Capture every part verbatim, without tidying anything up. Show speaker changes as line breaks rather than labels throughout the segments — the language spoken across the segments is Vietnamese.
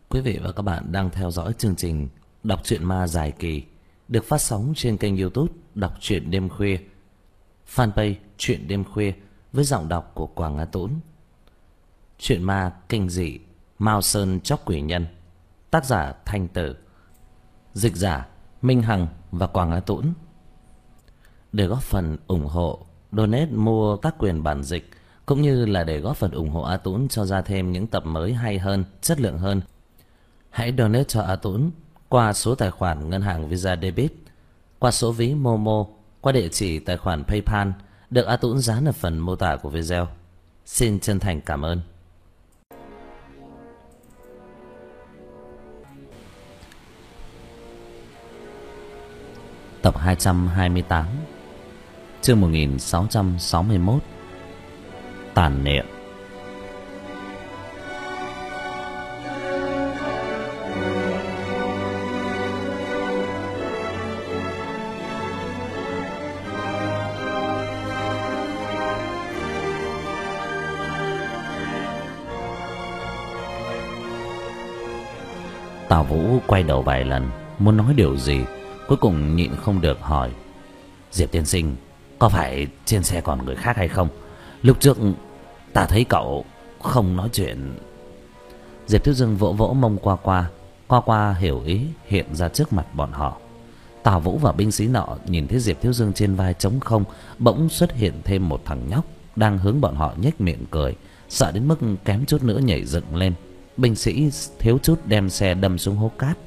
Quý vị và các bạn đang theo dõi chương trình Đọc truyện ma dài kỳ được phát sóng trên kênh YouTube Đọc truyện đêm khuya, fanpage Truyện đêm khuya với giọng đọc của Quảng Á Tũng. Truyện ma kinh dị Mao Sơn Chóc Quỷ Nhân, tác giả Thanh Tử, dịch giả Minh Hằng và Quảng Á Tũng. Để góp phần ủng hộ, donate mua các quyền bản dịch cũng như là để góp phần ủng hộ A Tũng cho ra thêm những tập mới hay hơn, chất lượng hơn, hãy donate cho A Tũng qua số tài khoản ngân hàng Visa Debit, qua số ví Momo, qua địa chỉ tài khoản PayPal được A Tũng dán ở phần mô tả của video. Xin chân thành cảm ơn. Tập hai trăm hai mươi tám, chương một nghìn sáu trăm sáu mươi mốt, tàn niệm. Tào Vũ quay đầu vài lần muốn nói điều gì, cuối cùng nhịn không được hỏi: Diệp tiên sinh, có phải trên xe còn người khác hay không? Lúc trước ta thấy cậu không nói chuyện. Diệp Thiếu Dương vỗ vỗ mông Qua Qua. Qua Qua hiểu ý hiện ra trước mặt bọn họ. Tào Vũ và binh sĩ nọ nhìn thấy Diệp Thiếu Dương trên vai trống không, bỗng xuất hiện thêm một thằng nhóc đang hướng bọn họ nhếch miệng cười, sợ đến mức kém chút nữa nhảy dựng lên. Binh sĩ thiếu chút đem xe đâm xuống hố cát.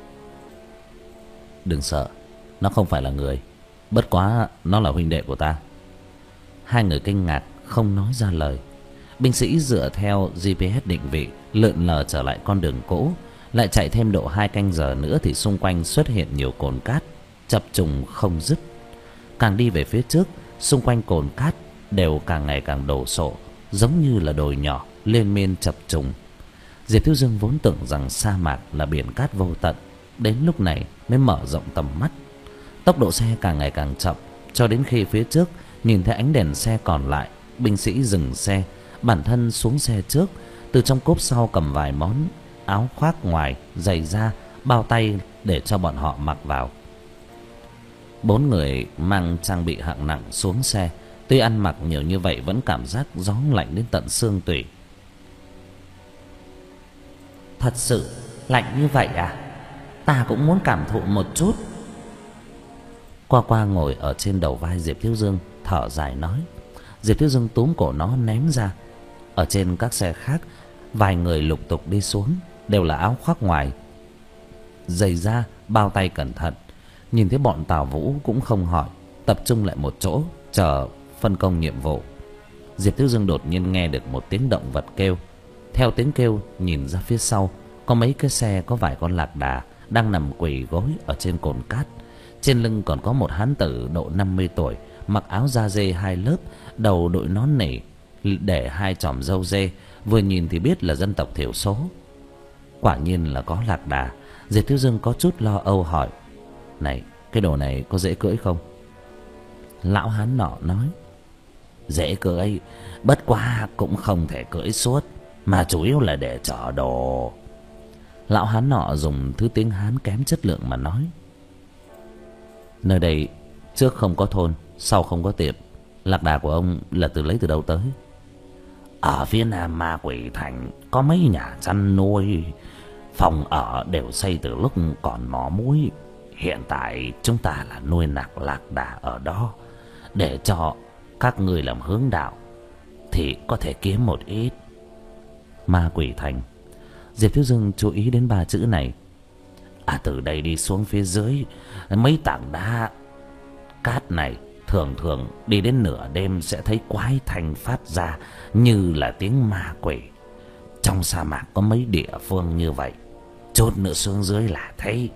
Đừng sợ, nó không phải là người, bất quá nó là huynh đệ của ta. Hai người kinh ngạc không nói ra lời. Binh sĩ dựa theo giê pê ét định vị lượn lờ trở lại con đường cũ. Lại chạy thêm độ hai canh giờ nữa thì xung quanh xuất hiện nhiều cồn cát chập trùng không dứt. Càng đi về phía trước, xung quanh cồn cát đều càng ngày càng đổ sộ, giống như là đồi nhỏ liên miên chập trùng. Diệp Thiếu Dương vốn tưởng rằng sa mạc là biển cát vô tận, đến lúc này mới mở rộng tầm mắt. Tốc độ xe càng ngày càng chậm, cho đến khi phía trước nhìn thấy ánh đèn xe còn lại. Binh sĩ dừng xe, bản thân xuống xe trước, từ trong cốp sau cầm vài món áo khoác ngoài, giày da, bao tay để cho bọn họ mặc vào. Bốn người mang trang bị hạng nặng xuống xe, tuy ăn mặc nhiều như vậy vẫn cảm giác gió lạnh đến tận xương tủy. Thật sự lạnh như vậy à? Ta cũng muốn cảm thụ một chút. Qua Qua ngồi ở trên đầu vai Diệp Thiếu Dương, thở dài nói. Diệp Thiếu Dương túm cổ nó ném ra. Ở trên các xe khác, vài người lục tục đi xuống, đều là áo khoác ngoài, giày da, bao tay cẩn thận. Nhìn thấy bọn Tào Vũ cũng không hỏi, tập trung lại một chỗ chờ phân công nhiệm vụ. Diệp Thiếu Dương đột nhiên nghe được một tiếng động vật kêu. Theo tiếng kêu nhìn ra phía sau, có mấy cái xe có vài con lạc đà đang nằm quỳ gối ở trên cồn cát. Trên lưng còn có một hán tử độ năm mươi tuổi, mặc áo da dê hai lớp, đầu đội nón nỉ, để hai chòm râu dê, vừa nhìn thì biết là dân tộc thiểu số. Quả nhiên là có lạc đà. Diệp Thiếu Dương có chút lo âu hỏi: Này, cái đồ này có dễ cưỡi không? Lão hán nọ nói: Dễ cưỡi, bất quá cũng không thể cưỡi suốt, mà chủ yếu là để chở đồ. Lão hán nọ dùng thứ tiếng Hán kém chất lượng mà nói: Nơi đây trước không có thôn, sau không có tiệm. Lạc đà của ông là từ lấy từ đâu tới? Ở phía nam Ma Quỷ Thành có mấy nhà chăn nuôi, phòng ở đều xây từ lúc còn mỏ muối. Hiện tại chúng ta là nuôi nạc lạc đà ở đó, để cho các người làm hướng đạo thì có thể kiếm một ít. Ma Quỷ Thành. Diệp Thiếu Dương chú ý đến ba chữ này. À, từ đây đi xuống phía dưới, mấy tảng đá cát này thường thường đi đến nửa đêm sẽ thấy quái thanh phát ra như là tiếng ma quỷ. Trong sa mạc có mấy địa phương như vậy, chút nữa xuống dưới là thấy.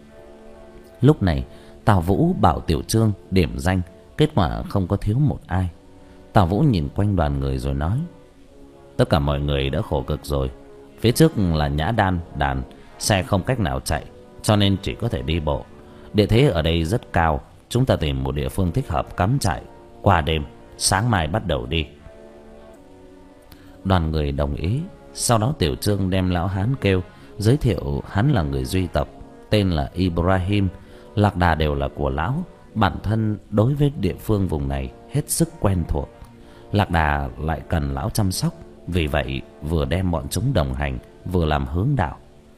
Lúc này Tào Vũ bảo Tiểu Trương điểm danh, kết quả không có thiếu một ai. Tào Vũ nhìn quanh đoàn người rồi nói: Tất cả mọi người đã khổ cực rồi. Phía trước là nhã đan đàn, xe không cách nào chạy, cho nên chỉ có thể đi bộ. Địa thế ở đây rất cao, chúng ta tìm một địa phương thích hợp cắm trại qua đêm, sáng mai bắt đầu đi. Đoàn người đồng ý. Sau đó Tiểu Trương đem lão hán kêu, giới thiệu hắn là người Duy tộc, tên là Ibrahim. Lạc đà đều là của lão, bản thân đối với địa phương vùng này hết sức quen thuộc. Lạc đà lại cần lão chăm sóc, vì vậy vừa đem bọn chúng đồng hành, vừa làm hướng đạo.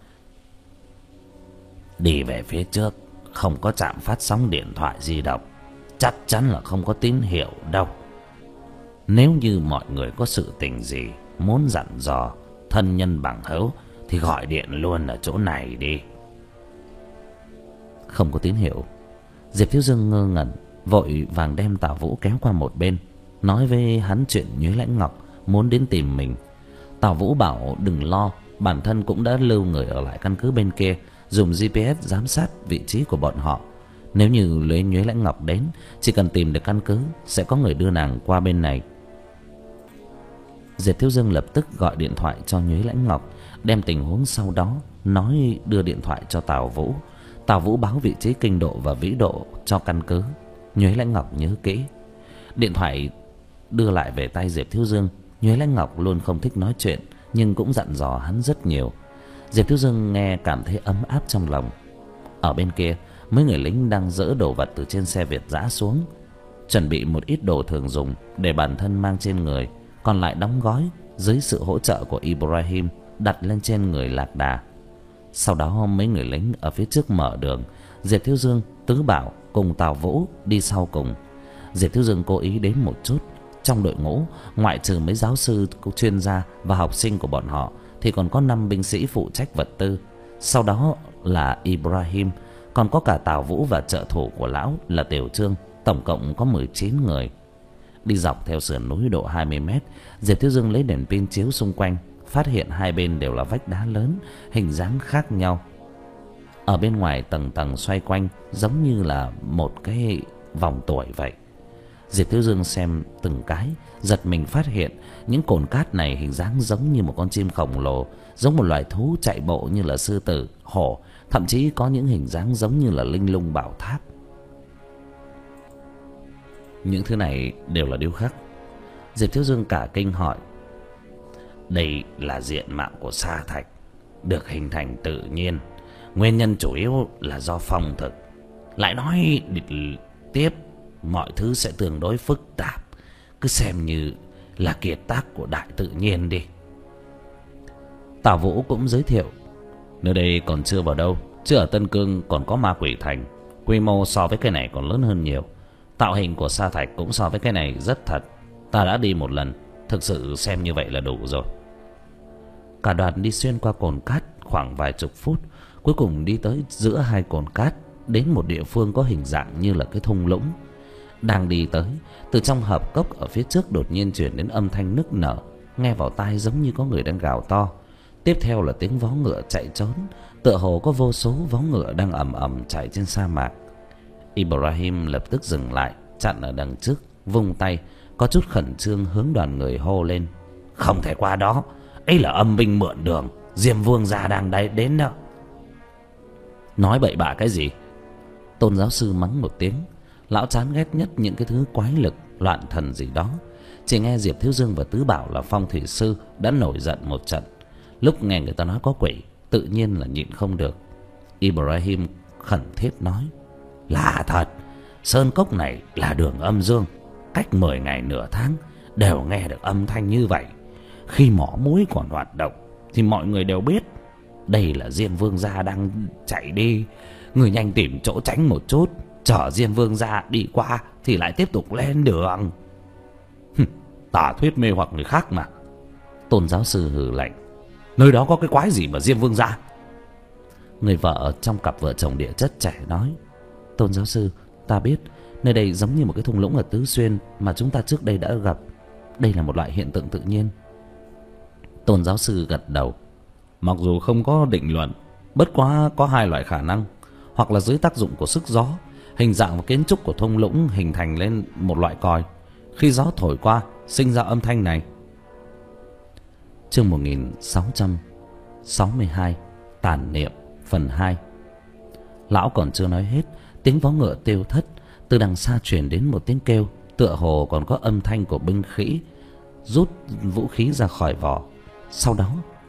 Đi về phía trước, không có trạm phát sóng điện thoại di động, chắc chắn là không có tín hiệu đâu. Nếu như mọi người có sự tình gì muốn dặn dò thân nhân bằng hữu thì gọi điện luôn ở chỗ này đi. Không có tín hiệu. Diệp Thiếu Dương ngơ ngẩn, vội vàng đem Tào Vũ kéo qua một bên, nói với hắn chuyện Nhuế Lãnh Ngọc muốn đến tìm mình. Tào Vũ bảo đừng lo, bản thân cũng đã lưu người ở lại căn cứ bên kia, dùng giê pê ét giám sát vị trí của bọn họ. Nếu như lấy Nhuế Lãnh Ngọc đến, chỉ cần tìm được căn cứ, sẽ có người đưa nàng qua bên này. Diệp Thiếu Dương lập tức gọi điện thoại cho Nhuế Lãnh Ngọc, đem tình huống sau đó nói đưa điện thoại cho Tào Vũ. Tào Vũ báo vị trí kinh độ và vĩ độ cho căn cứ. Nhuế Lãnh Ngọc nhớ kỹ. Điện thoại đưa lại về tay Diệp Thiếu Dương. Nhuế Lãnh Ngọc luôn không thích nói chuyện, nhưng cũng dặn dò hắn rất nhiều. Diệp Thiếu Dương nghe cảm thấy ấm áp trong lòng. Ở bên kia, mấy người lính đang dỡ đồ vật từ trên xe Việt dã xuống, chuẩn bị một ít đồ thường dùng để bản thân mang trên người, còn lại đóng gói dưới sự hỗ trợ của Ibrahim đặt lên trên người Lạc Đà. Sau đó mấy người lính ở phía trước mở đường, Diệp Thiếu Dương, Tứ Bảo cùng Tào Vũ đi sau cùng. Diệp Thiếu Dương cố ý đến một chút. Trong đội ngũ, ngoại trừ mấy giáo sư, chuyên gia và học sinh của bọn họ, thì còn có năm binh sĩ phụ trách vật tư. Sau đó là Ibrahim, còn có cả Tào Vũ và trợ thủ của lão là Tiểu Trương, tổng cộng có mười chín người. Đi dọc theo sườn núi độ hai mươi mét, Diệp Thiếu Dương lấy đèn pin chiếu xung quanh, phát hiện hai bên đều là vách đá lớn, hình dáng khác nhau. Ở bên ngoài tầng tầng xoay quanh, giống như là một cái vòng tuổi vậy. Diệp Thiếu Dương xem từng cái, giật mình phát hiện những cồn cát này hình dáng giống như một con chim khổng lồ, giống một loài thú chạy bộ như là sư tử, hổ, thậm chí có những hình dáng giống như là linh lung bảo tháp. Những thứ này đều là điêu khắc. Diệp Thiếu Dương cả kinh hỏi: đây là diện mạo của sa thạch, được hình thành tự nhiên, nguyên nhân chủ yếu là do phong thực. Lại nói tiếp, mọi thứ sẽ tương đối phức tạp, cứ xem như là kiệt tác của đại tự nhiên đi. Tào Vũ cũng giới thiệu: nơi đây còn chưa vào đâu, chứ ở Tân Cương còn có Ma Quỷ Thành, quy mô so với cái này còn lớn hơn nhiều. Tạo hình của sa thạch cũng so với cái này rất thật, ta đã đi một lần, thực sự xem như vậy là đủ rồi. Cả đoàn đi xuyên qua cồn cát khoảng vài chục phút, cuối cùng đi tới giữa hai cồn cát, đến một địa phương có hình dạng như là cái thung lũng. Đang đi tới, từ trong hợp cốc ở phía trước đột nhiên truyền đến âm thanh nức nở, nghe vào tai giống như có người đang gào to. Tiếp theo là tiếng vó ngựa chạy trốn, tựa hồ có vô số vó ngựa đang ầm ầm chạy trên sa mạc. Ibrahim lập tức dừng lại, chặn ở đằng trước, vung tay, có chút khẩn trương hướng đoàn người hô lên: không thể qua đó, ấy là âm binh mượn đường, Diêm Vương gia đang đây đến đó. Nói bậy bạ cái gì? Tôn giáo sư mắng một tiếng. Lão chán ghét nhất những cái thứ quái lực, loạn thần gì đó. Chỉ nghe Diệp Thiếu Dương và Tứ Bảo là phong thủy sư đã nổi giận một trận. Lúc nghe người ta nói có quỷ, tự nhiên là nhịn không được. Ibrahim khẩn thiết nói: là thật, sơn cốc này là đường âm dương, cách mười ngày nửa tháng đều nghe được âm thanh như vậy. Khi mỏ muối còn hoạt động thì mọi người đều biết đây là Diêm Vương gia đang chạy đi. Người nhanh tìm chỗ tránh một chút, chờ Diêm Vương gia đi qua thì lại tiếp tục lên đường. Tà thuyết mê hoặc người khác mà. Tôn giáo sư hừ lạnh: nơi đó có cái quái gì mà Diêm Vương gia? Người vợ trong cặp vợ chồng địa chất trẻ nói: Tôn giáo sư, ta biết nơi đây giống như một cái thung lũng ở Tứ Xuyên mà chúng ta trước đây đã gặp. Đây là một loại hiện tượng tự nhiên. Tôn giáo sư gật đầu: mặc dù không có định luận, bất quá có hai loại khả năng. Hoặc là dưới tác dụng của sức gió, hình dạng và kiến trúc của thung lũng hình thành lên một loại còi, khi gió thổi qua sinh ra âm thanh này. Chương một nghìn sáu trăm sáu mươi hai, Tàn niệm phần hai. Lão còn chưa nói hết, tiếng vó ngựa tiêu thất, từ đằng xa truyền đến một tiếng kêu, tựa hồ còn có âm thanh của binh khí rút vũ khí ra khỏi vỏ. Sau đó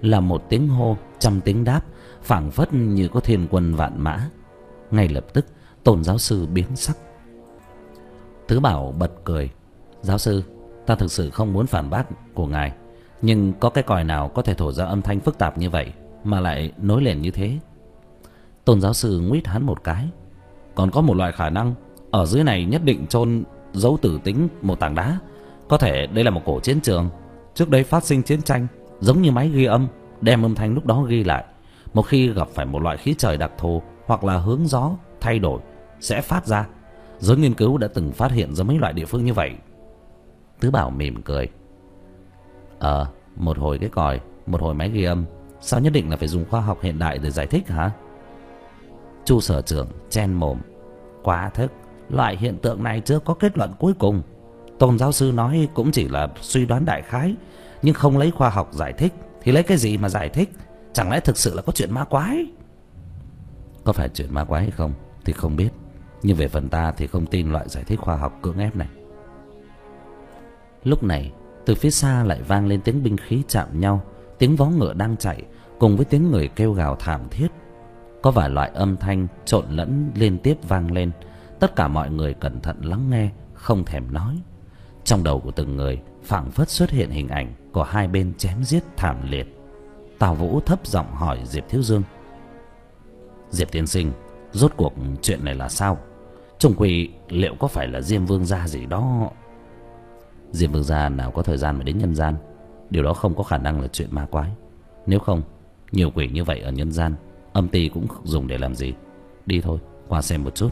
là một tiếng hô, trăm tiếng đáp, phảng phất như có thiên quân vạn mã. Ngay lập tức Tôn giáo sư biến sắc. Tứ Bảo bật cười. Giáo sư, ta thực sự không muốn phản bác của ngài, nhưng có cái còi nào có thể thổi ra âm thanh phức tạp như vậy mà lại nối liền như thế? Tôn giáo sư nguýt hắn một cái. Còn có một loại khả năng, ở dưới này nhất định chôn giấu tử tính một tảng đá. Có thể đây là một cổ chiến trường, trước đây phát sinh chiến tranh, giống như máy ghi âm đem âm thanh lúc đó ghi lại. Một khi gặp phải một loại khí trời đặc thù hoặc là hướng gió thay đổi sẽ phát ra. Giới nghiên cứu đã từng phát hiện ra mấy loại địa phương như vậy. Tứ Bảo mỉm cười. Ờ, một hồi cái còi, một hồi máy ghi âm, sao nhất định là phải dùng khoa học hiện đại để giải thích hả? Chu sở trưởng chen mồm. Quả thực, loại hiện tượng này chưa có kết luận cuối cùng. Tôn giáo sư nói cũng chỉ là suy đoán đại khái, nhưng không lấy khoa học giải thích thì lấy cái gì mà giải thích? Chẳng lẽ thực sự là có chuyện ma quái? Có phải chuyện ma quái hay không thì không biết, nhưng về phần ta thì không tin loại giải thích khoa học cưỡng ép này. Lúc này từ phía xa lại vang lên tiếng binh khí chạm nhau, tiếng vó ngựa đang chạy cùng với tiếng người kêu gào thảm thiết. Có vài loại âm thanh trộn lẫn liên tiếp vang lên. Tất cả mọi người cẩn thận lắng nghe, không thèm nói. Trong đầu của từng người phảng phất xuất hiện hình ảnh của hai bên chém giết thảm liệt. Tào Vũ thấp giọng hỏi Diệp Thiếu Dương. Diệp tiên sinh, rốt cuộc chuyện này là sao? Trung quy liệu có phải là Diêm Vương gia gì đó? Diêm Vương gia nào có thời gian mà đến nhân gian. Điều đó không có khả năng là chuyện ma quái. Nếu không, nhiều quỷ như vậy ở nhân gian, âm ty cũng dùng để làm gì? Đi thôi, qua xem một chút.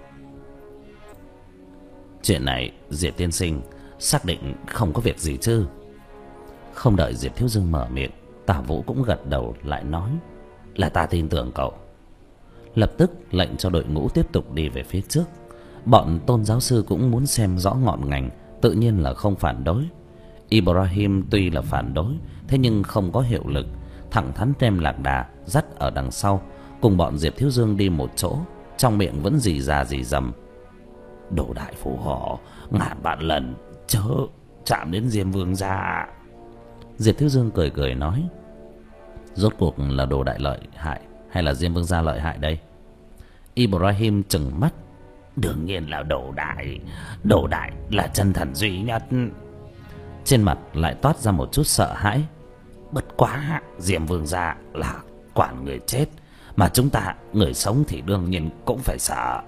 Chuyện này Diệp tiên sinh xác định không có việc gì chứ? Không đợi Diệp Thiếu Dương mở miệng, Tào Vũ cũng gật đầu lại nói là ta tin tưởng cậu. Lập tức lệnh cho đội ngũ tiếp tục đi về phía trước. Bọn Tôn giáo sư cũng muốn xem rõ ngọn ngành, tự nhiên là không phản đối. Ibrahim tuy là phản đối, thế nhưng không có hiệu lực, thẳng thắn đem Lạc Đà dắt ở đằng sau, cùng bọn Diệp Thiếu Dương đi một chỗ, trong miệng vẫn rì già rì rầm. Đồ đại phù hộ ngàn vạn lần chớ chạm đến Diêm Vương gia. Diệp Thiếu Dương cười cười nói. Rốt cuộc là đồ đại lợi hại hay là Diêm Vương gia lợi hại đây? Ibrahim trừng mắt. Đương nhiên là đồ đại. Đồ đại là chân thần duy nhất. Trên mặt lại toát ra một chút sợ hãi. Bất quá Diêm Vương gia là quản người chết, mà chúng ta người sống thì đương nhiên cũng phải sợ.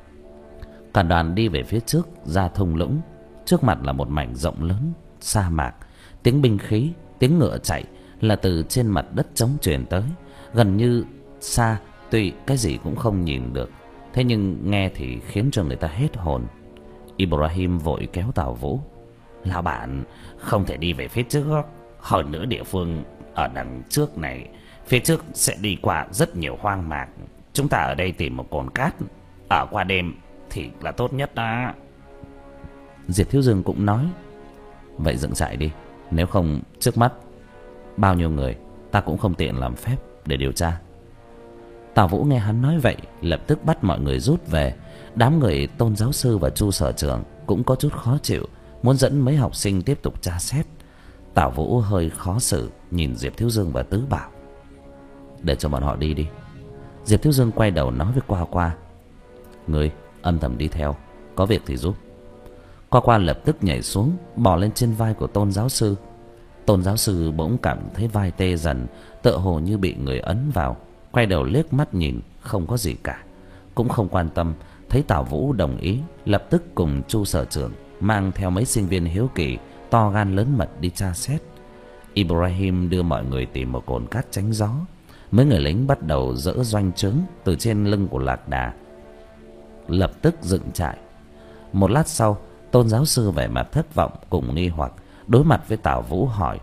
Cả đoàn đi về phía trước ra thung lũng. Trước mặt là một mảnh rộng lớn sa mạc. Tiếng binh khí, tiếng ngựa chạy là từ trên mặt đất trống truyền tới, gần như xa, tuy cái gì cũng không nhìn được, thế nhưng nghe thì khiến cho người ta hết hồn. Ibrahim vội kéo Tào Vũ. Lão bạn, không thể đi về phía trước. Hơn nữa địa phương ở đằng trước này, phía trước sẽ đi qua rất nhiều hoang mạc. Chúng ta ở đây tìm một cồn cát, ở qua đêm thì là tốt nhất đó. Diệp Thiếu Dương cũng nói. Vậy dựng trại đi, nếu không trước mắt bao nhiêu người ta cũng không tiện làm phép để điều tra. Tào Vũ nghe hắn nói vậy, lập tức bắt mọi người rút về. Đám người Tôn giáo sư và Chu sở trưởng cũng có chút khó chịu, muốn dẫn mấy học sinh tiếp tục tra xét. Tào Vũ hơi khó xử nhìn Diệp Thiếu Dương và Tứ Bảo. Để cho bọn họ đi đi. Diệp Thiếu Dương quay đầu nói với Qua Qua. Người âm thầm đi theo, có việc thì giúp. Qua Qua lập tức nhảy xuống, bò lên trên vai của Tôn giáo sư. Tôn giáo sư bỗng cảm thấy vai tê dần, tựa hồ như bị người ấn vào. Quay đầu liếc mắt nhìn, không có gì cả, cũng không quan tâm. Thấy Tào Vũ đồng ý, lập tức cùng Chu sở trưởng mang theo mấy sinh viên hiếu kỳ to gan lớn mật đi tra xét. Ibrahim đưa mọi người tìm một cồn cát tránh gió. Mấy người lính bắt đầu dỡ doanh trướng từ trên lưng của Lạc Đà, lập tức dựng trại. Một lát sau, Tôn giáo sư vẻ mặt thất vọng cùng nghi hoặc đối mặt với Tào Vũ hỏi.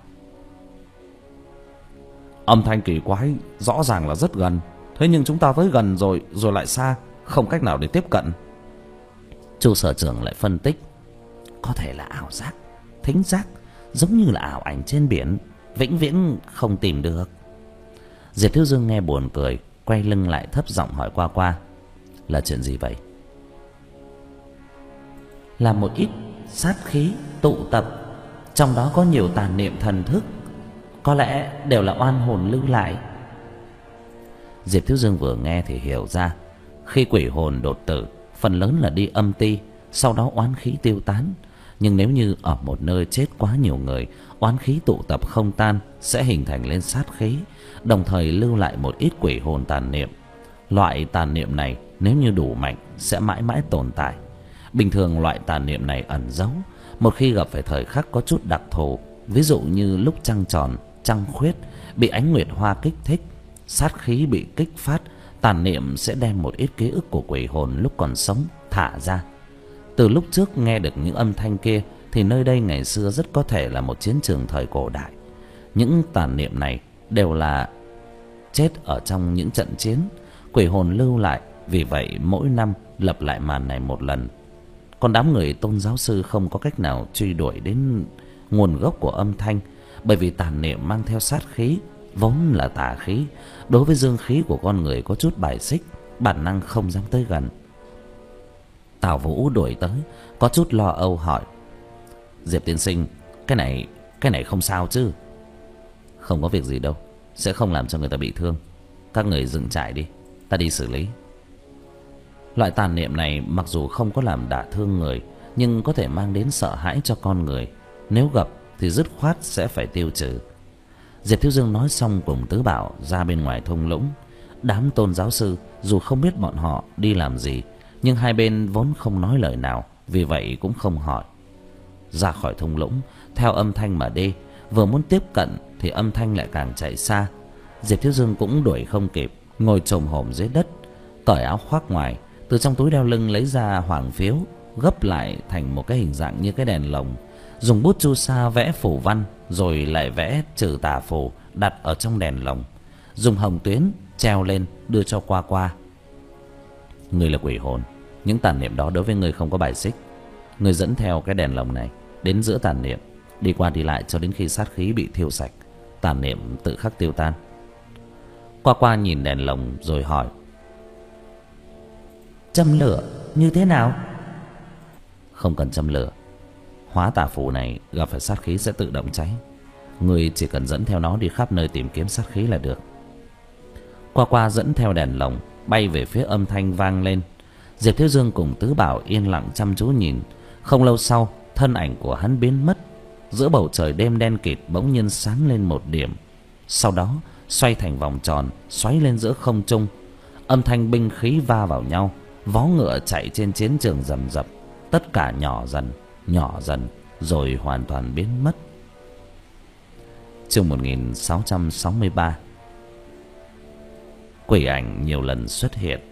Âm thanh kỳ quái rõ ràng là rất gần, thế nhưng chúng ta tới gần rồi rồi lại xa, không cách nào để tiếp cận. Chu sở trưởng lại phân tích. Có thể là ảo giác, thính giác, giống như là ảo ảnh trên biển, vĩnh viễn không tìm được. Diệp Thiếu Dương nghe buồn cười, quay lưng lại thấp giọng hỏi Qua Qua. Là chuyện gì vậy? Là một ít sát khí tụ tập, trong đó có nhiều tàn niệm thần thức. có lẽ đều là oan hồn lưu lại. Diệp Thiếu Dương vừa nghe thì hiểu ra, khi quỷ hồn đột tử phần lớn là đi âm ti, sau đó oán khí tiêu tán. Nhưng nếu như ở một nơi chết quá nhiều người, oán khí tụ tập không tan, sẽ hình thành lên sát khí, đồng thời lưu lại một ít quỷ hồn tàn niệm. Loại tàn niệm này nếu như đủ mạnh sẽ mãi mãi tồn tại. Bình thường loại tàn niệm này ẩn giấu, một khi gặp phải thời khắc có chút đặc thù, ví dụ như lúc trăng tròn, trăng khuyết, bị ánh nguyệt hoa kích thích, sát khí bị kích phát, tàn niệm sẽ đem một ít ký ức của quỷ hồn lúc còn sống thả ra. Từ lúc trước nghe được những âm thanh kia thì nơi đây ngày xưa rất có thể là một chiến trường thời cổ đại. Những tàn niệm này đều là chết ở trong những trận chiến, quỷ hồn lưu lại, vì vậy mỗi năm lặp lại màn này một lần. Còn đám người Tôn giáo sư không có cách nào truy đuổi đến nguồn gốc của âm thanh, bởi vì tàn niệm mang theo sát khí, vốn là tà khí, đối với dương khí của con người có chút bài xích, bản năng không dám tới gần. Tào Vũ đuổi tới, có chút lo âu hỏi: Diệp tiên sinh, cái này, cái này không sao chứ? Không có việc gì đâu, sẽ không làm cho người ta bị thương. Các người dựng trại đi, ta đi xử lý. Loại tàn niệm này mặc dù không có làm đả thương người, nhưng có thể mang đến sợ hãi cho con người. Nếu gặp thì dứt khoát sẽ phải tiêu trừ. Diệp Thiếu Dương nói xong cùng Tứ Bảo ra bên ngoài thung lũng. Đám Tôn giáo sư dù không biết bọn họ đi làm gì, nhưng hai bên vốn không nói lời nào, vì vậy cũng không hỏi. Ra khỏi thung lũng, theo âm thanh mà đi, vừa muốn tiếp cận thì âm thanh lại càng chạy xa. Diệp Thiếu Dương cũng đuổi không kịp, ngồi chồm hổm dưới đất, cởi áo khoác ngoài, từ trong túi đeo lưng lấy ra hoàng phiếu, gấp lại thành một cái hình dạng như cái đèn lồng, dùng bút chu sa vẽ phù văn, rồi lại vẽ trừ tà phù đặt ở trong đèn lồng, dùng hồng tuyến treo lên đưa cho Qua Qua. Người là quỷ hồn, những tàn niệm đó đối với người không có bài xích. Người dẫn theo cái đèn lồng này đến giữa tàn niệm, đi qua đi lại cho đến khi sát khí bị thiêu sạch, tàn niệm tự khắc tiêu tan. Qua Qua nhìn đèn lồng rồi hỏi: Châm lửa như thế nào? Không cần châm lửa, hóa tà phù này gặp phải sát khí sẽ tự động cháy. Người chỉ cần dẫn theo nó đi khắp nơi tìm kiếm sát khí là được. Qua Qua dẫn theo đèn lồng bay về phía âm thanh vang lên. Diệp Thiếu Dương cùng Tứ Bảo yên lặng chăm chú nhìn. Không lâu sau, thân ảnh của hắn biến mất. Giữa bầu trời đêm đen kịt bỗng nhiên sáng lên một điểm, sau đó xoay thành vòng tròn, xoáy lên giữa không trung. Âm thanh binh khí va vào nhau, vó ngựa chạy trên chiến trường rầm rập, tất cả nhỏ dần, nhỏ dần rồi hoàn toàn biến mất. Chương một nghìn sáu trăm sáu mươi ba. Quỷ ảnh nhiều lần xuất hiện.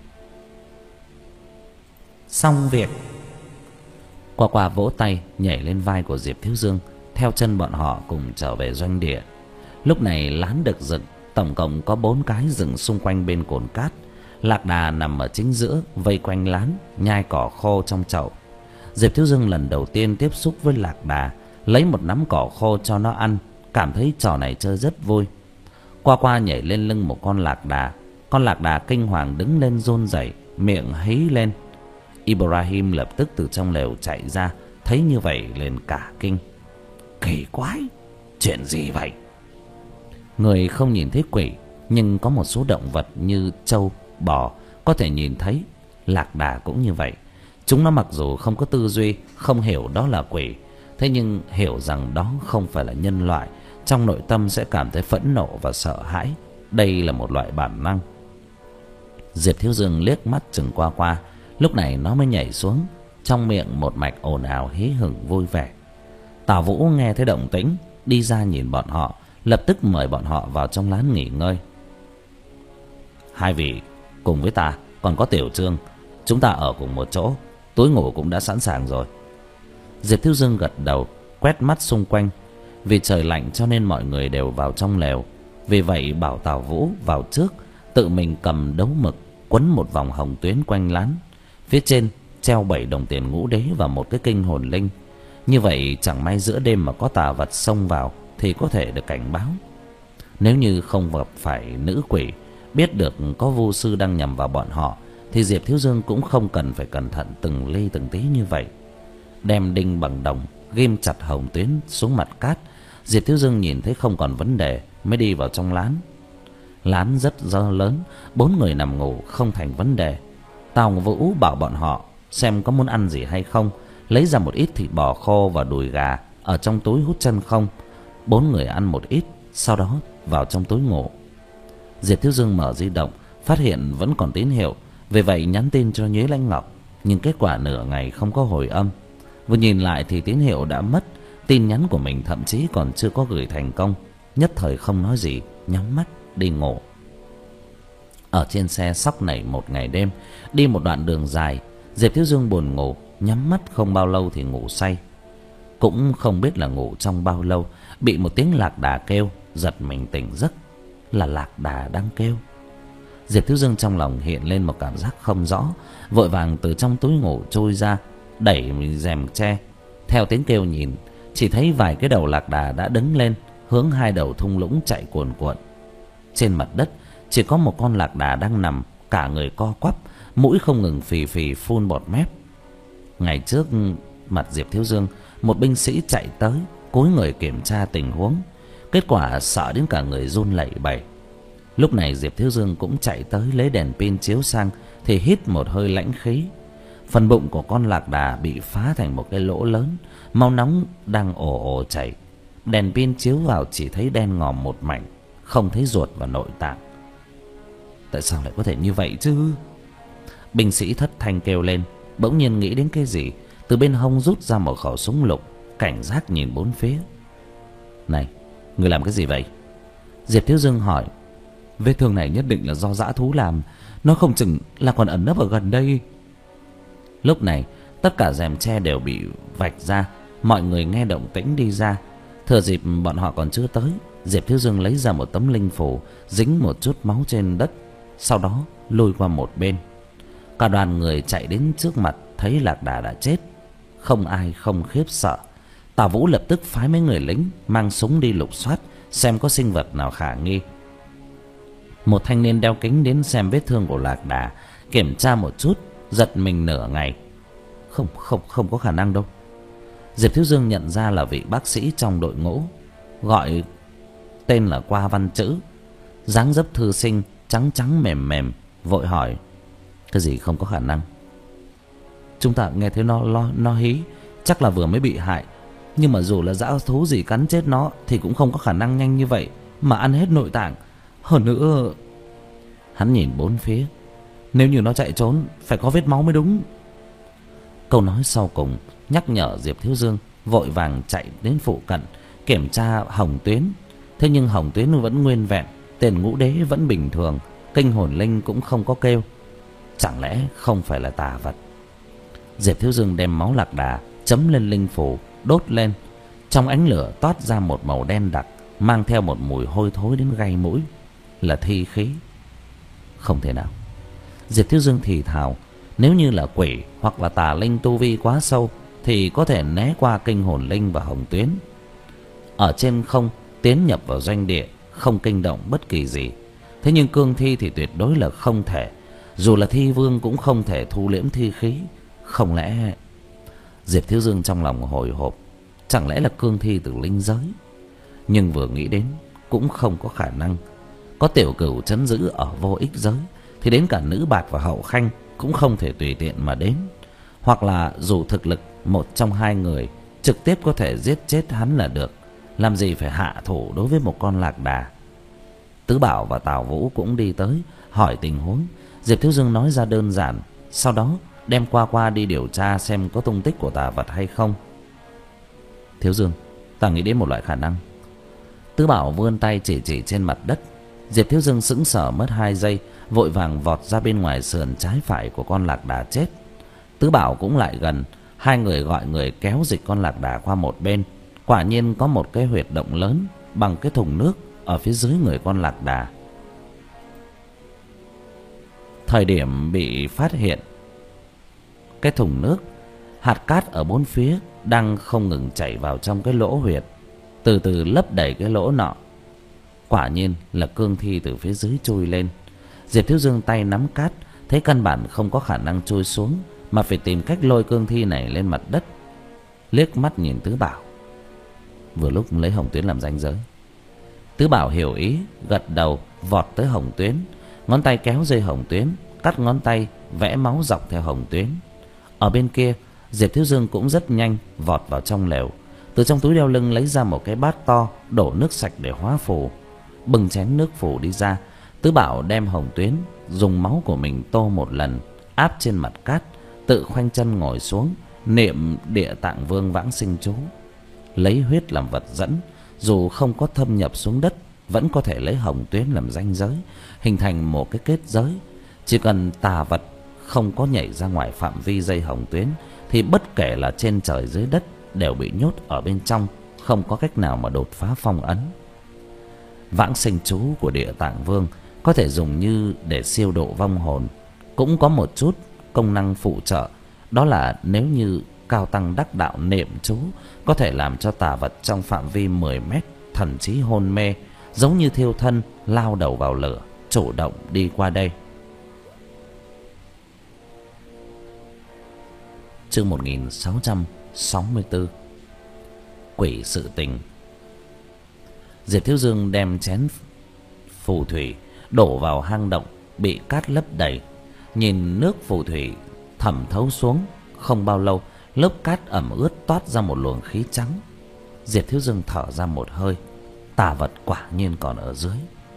Xong việc. Qua Qua vỗ tay nhảy lên vai của Diệp Thiếu Dương, theo chân bọn họ cùng trở về doanh địa. Lúc này lán được dựng, tổng cộng có bốn cái dựng xung quanh bên cồn cát. Lạc Đà nằm ở chính giữa, vây quanh lán, nhai cỏ khô trong chậu. Diệp Thiếu Dương lần đầu tiên tiếp xúc với Lạc Đà, lấy một nắm cỏ khô cho nó ăn, cảm thấy trò này chơi rất vui. Qua Qua nhảy lên lưng một con lạc đà. Con lạc đà kinh hoàng đứng lên run rẩy, miệng hí lên. Ibrahim lập tức từ trong lều chạy ra, thấy như vậy liền cả kinh. Kỳ quái, chuyện gì vậy? Người không nhìn thấy quỷ, nhưng có một số động vật như trâu, bò có thể nhìn thấy. Lạc đà cũng như vậy. Chúng nó mặc dù không có tư duy, không hiểu đó là quỷ, thế nhưng hiểu rằng đó không phải là nhân loại, trong nội tâm sẽ cảm thấy phẫn nộ và sợ hãi. Đây là một loại bản năng. Diệp Thiếu Dương liếc mắt chừng Qua Qua, lúc này nó mới nhảy xuống, trong miệng một mạch ồn ào hí hửng vui vẻ. Tào Vũ nghe thấy động tĩnh, đi ra nhìn bọn họ, lập tức mời bọn họ vào trong lán nghỉ ngơi. Hai vị cùng với ta, còn có Tiểu Trương, chúng ta ở cùng một chỗ, tối ngủ cũng đã sẵn sàng rồi. Diệp Thiếu Dương gật đầu, quét mắt xung quanh. Vì trời lạnh cho nên mọi người đều vào trong lều, vì vậy bảo Tào Vũ vào trước, tự mình cầm đấu mực quấn một vòng hồng tuyến quanh lán. Phía trên treo bảy đồng tiền ngũ đế và một cái kinh hồn linh. Như vậy chẳng may giữa đêm mà có tà vật xông vào thì có thể được cảnh báo. Nếu như không gặp phải nữ quỷ, biết được có vu sư đang nhằm vào bọn họ, thì Diệp Thiếu Dương cũng không cần phải cẩn thận từng ly từng tí như vậy. Đem đinh bằng đồng ghim chặt hồng tuyến xuống mặt cát, Diệp Thiếu Dương nhìn thấy không còn vấn đề mới đi vào trong lán. Lán rất do lớn, bốn người nằm ngủ không thành vấn đề. Tào Vũ bảo bọn họ xem có muốn ăn gì hay không, lấy ra một ít thịt bò khô và đùi gà ở trong túi hút chân không. Bốn người ăn một ít, sau đó vào trong túi ngủ. Diệp Thiếu Dương mở di động, phát hiện vẫn còn tín hiệu, vì vậy nhắn tin cho Nhuế Lãnh Ngọc, nhưng kết quả nửa ngày không có hồi âm. Vừa nhìn lại thì tín hiệu đã mất, tin nhắn của mình thậm chí còn chưa có gửi thành công. Nhất thời không nói gì, nhắm mắt đi ngủ. Ở trên xe sóc nảy một ngày đêm, đi một đoạn đường dài, Diệp Thiếu Dương buồn ngủ, nhắm mắt không bao lâu thì ngủ say. Cũng không biết là ngủ trong bao lâu, bị một tiếng lạc đà kêu, giật mình tỉnh giấc. Là lạc đà đang kêu. Diệp Thiếu Dương trong lòng hiện lên một cảm giác không rõ, vội vàng từ trong túi ngủ trôi ra, đẩy rèm tre. Theo tiếng kêu nhìn, chỉ thấy vài cái đầu lạc đà đã đứng lên, hướng hai đầu thung lũng chạy cuồn cuộn. Trên mặt đất chỉ có một con lạc đà đang nằm, cả người co quắp, mũi không ngừng phì phì phun bọt mép. Ngày trước mặt Diệp Thiếu Dương, một binh sĩ chạy tới, cúi người kiểm tra tình huống. Kết quả sợ đến cả người run lẩy bẩy. Lúc này Diệp Thiếu Dương cũng chạy tới lấy đèn pin chiếu sang, thì hít một hơi lãnh khí. Phần bụng của con lạc đà bị phá thành một cái lỗ lớn, máu nóng đang ồ ồ chảy. Đèn pin chiếu vào chỉ thấy đen ngòm một mảnh, không thấy ruột và nội tạng. Tại sao lại có thể như vậy chứ? Binh sĩ thất thanh kêu lên, bỗng nhiên nghĩ đến cái gì, từ bên hông rút ra một khẩu súng lục, cảnh giác nhìn bốn phía. Này, người làm cái gì vậy? Diệp Thiếu Dương hỏi. Vết thương này nhất định là do dã thú làm, nó không chừng là còn ẩn nấp ở gần đây. Lúc này tất cả rèm tre đều bị vạch ra, mọi người nghe động tĩnh đi ra. Thừa dịp bọn họ còn chưa tới, Diệp Thiếu Dương lấy ra một tấm linh phù, dính một chút máu trên đất, sau đó lùi qua một bên. Cả đoàn người chạy đến trước mặt, thấy lạc đà đã chết, không ai không khiếp sợ. Tào Vũ lập tức phái mấy người lính mang súng đi lục soát, xem có sinh vật nào khả nghi. Một thanh niên đeo kính đến xem vết thương của lạc đà, kiểm tra một chút, giật mình nửa ngày. Không, không, không có khả năng đâu. Diệp Thiếu Dương nhận ra là vị bác sĩ trong đội ngũ, gọi tên là Qua Văn Chữ, dáng dấp thư sinh, trắng trắng mềm mềm, vội hỏi. Cái gì không có khả năng? Chúng ta nghe thấy nó lo nó hí, chắc là vừa mới bị hại. Nhưng mà dù là dã thú gì cắn chết nó thì cũng không có khả năng nhanh như vậy mà ăn hết nội tạng. Hơn nữa, hắn nhìn bốn phía, nếu như nó chạy trốn phải có vết máu mới đúng. Câu nói sau cùng nhắc nhở Diệp Thiếu Dương vội vàng chạy đến phụ cận kiểm tra hồng tuyến. Thế nhưng hồng tuyến vẫn nguyên vẹn, tên ngũ đế vẫn bình thường, kinh hồn linh cũng không có kêu. Chẳng lẽ không phải là tà vật? Diệp Thiếu Dương đem máu lạc đà chấm lên linh phù, đốt lên. Trong ánh lửa toát ra một màu đen đặc, mang theo một mùi hôi thối đến gây mũi. Là thi khí. Không thể nào. Diệp Thiếu Dương thì thào, nếu như là quỷ hoặc là tà linh tu vi quá sâu thì có thể né qua kinh hồn linh và hồng tuyến, ở trên không tiến nhập vào doanh địa, không kinh động bất kỳ gì. Thế nhưng cương thi thì tuyệt đối là không thể. Dù là thi vương cũng không thể thu liễm thi khí. Không lẽ... Diệp Thiếu Dương trong lòng hồi hộp, chẳng lẽ là cương thi từ linh giới? Nhưng vừa nghĩ đến cũng không có khả năng. Có tiểu cửu trấn giữ ở vô ích giới thì đến cả nữ bạt và hậu khanh cũng không thể tùy tiện mà đến. Hoặc là dù thực lực một trong hai người trực tiếp có thể giết chết hắn là được, làm gì phải hạ thủ đối với một con lạc đà. Tứ Bảo và Tào Vũ cũng đi tới hỏi tình huống. Diệp Thiếu Dương nói ra đơn giản, sau đó đem Qua Qua đi điều tra xem có tung tích của tà vật hay không. Thiếu Dương, ta nghĩ đến một loại khả năng. Tứ Bảo vươn tay chỉ chỉ trên mặt đất. Diệp Thiếu Dương sững sờ mất hai giây, vội vàng vọt ra bên ngoài sườn trái phải của con lạc đà chết. Tứ Bảo cũng lại gần, hai người gọi người kéo dịch con lạc đà qua một bên. Quả nhiên có một cái huyệt động lớn bằng cái thùng nước ở phía dưới người con lạc đà. Thời điểm bị phát hiện cái thùng nước, hạt cát ở bốn phía đang không ngừng chảy vào trong cái lỗ huyệt, từ từ lấp đầy cái lỗ nọ. Quả nhiên là cương thi từ phía dưới trôi lên. Diệp Thiếu Dương tay nắm cát, thấy căn bản không có khả năng trôi xuống, mà phải tìm cách lôi cương thi này lên mặt đất. Liếc mắt nhìn Tứ Bảo. vừa lúc lấy hồng tuyến làm ranh giới. Tứ Bảo hiểu ý, gật đầu, vọt tới hồng tuyến, ngón tay kéo dây hồng tuyến, cắt ngón tay, vẽ máu dọc theo hồng tuyến. Ở bên kia, Diệp Thiếu Dương cũng rất nhanh vọt vào trong lều, từ trong túi đeo lưng lấy ra một cái bát to, đổ nước sạch để hóa phù, bưng chén nước phù đi ra. Tứ Bảo đem hồng tuyến dùng máu của mình tô một lần, áp trên mặt cát, tự khoanh chân ngồi xuống, niệm Địa Tạng Vương vãng sinh chú, lấy huyết làm vật dẫn, dù không có thâm nhập xuống đất, vẫn có thể lấy hồng tuyến làm ranh giới, hình thành một cái kết giới. Chỉ cần tà vật không có nhảy ra ngoài phạm vi dây hồng tuyến, thì bất kể là trên trời dưới đất đều bị nhốt ở bên trong, không có cách nào mà đột phá phong ấn. Vãng sinh chú của Địa Tạng Vương có thể dùng như để siêu độ vong hồn, cũng có một chút công năng phụ trợ, đó là nếu như cao tăng đắc đạo niệm chú, có thể làm cho tà vật trong phạm vi mười mét thần trí hôn mê, giống như thiêu thân lao đầu vào lửa, chủ động đi qua đây. Chương một nghìn sáu trăm sáu mươi tư, Quỷ sự tình. Diệp Thiếu Dương đem chén phù thủy đổ vào hang động bị cát lấp đầy, nhìn nước phù thủy thẩm thấu xuống, không bao lâu lớp cát ẩm ướt toát ra một luồng khí trắng. Diệp Thiếu Dương thở ra một hơi, tà vật quả nhiên còn ở dưới.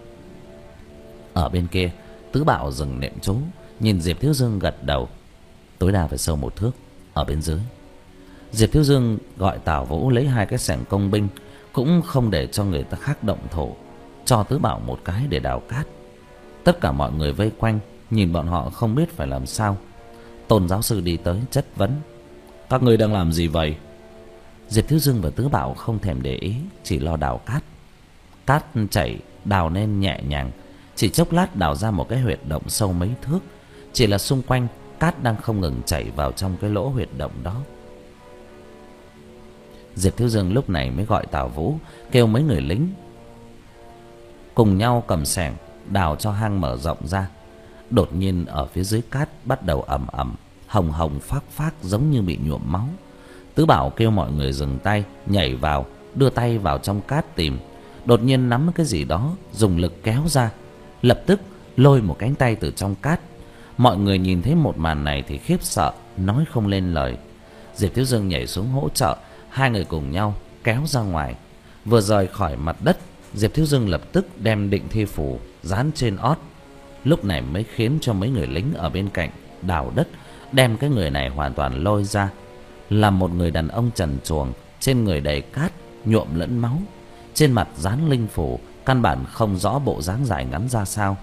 Ở bên kia, Tứ Bảo dừng niệm chú, nhìn Diệp Thiếu Dương gật đầu, tối đa phải sâu một thước ở bên dưới. Diệp Thiếu Dương gọi Tào Vũ lấy hai cái xẻng công binh, cũng không để cho người ta khác động thổ, cho Tứ Bảo một cái để đào cát. Tất cả mọi người vây quanh nhìn bọn họ không biết phải làm sao. Tôn giáo sư đi tới chất vấn: các người đang làm gì vậy? Diệp Thiếu Dương và Tứ Bảo không thèm để ý, chỉ lo đào cát. Cát chảy đào nên nhẹ nhàng, chỉ chốc lát đào ra một cái huyệt động sâu mấy thước. Chỉ là xung quanh cát đang không ngừng chảy vào trong cái lỗ huyệt động đó. Diệp Thiếu Dương lúc này mới gọi Tào Vũ, kêu mấy người lính cùng nhau cầm xẻng đào cho hang mở rộng ra. Đột nhiên ở phía dưới cát bắt đầu ẩm ẩm, hồng hồng phác phác giống như bị nhuộm máu. Tứ Bảo kêu mọi người dừng tay, nhảy vào, đưa tay vào trong cát tìm. Đột nhiên nắm cái gì đó, dùng lực kéo ra, lập tức lôi một cánh tay từ trong cát. Mọi người nhìn thấy một màn này thì khiếp sợ, nói không lên lời. Diệp Thiếu Dương nhảy xuống hỗ trợ, hai người cùng nhau kéo ra ngoài. Vừa rời khỏi mặt đất, Diệp Thiếu Dương lập tức đem định thi phủ dán trên ót. Lúc này mới khiến cho mấy người lính ở bên cạnh đào đất, đem cái người này hoàn toàn lôi ra. Là một người đàn ông trần truồng, trên người đầy cát nhuộm lẫn máu, trên mặt dán linh phủ, căn bản không rõ bộ dáng dài ngắn ra sao.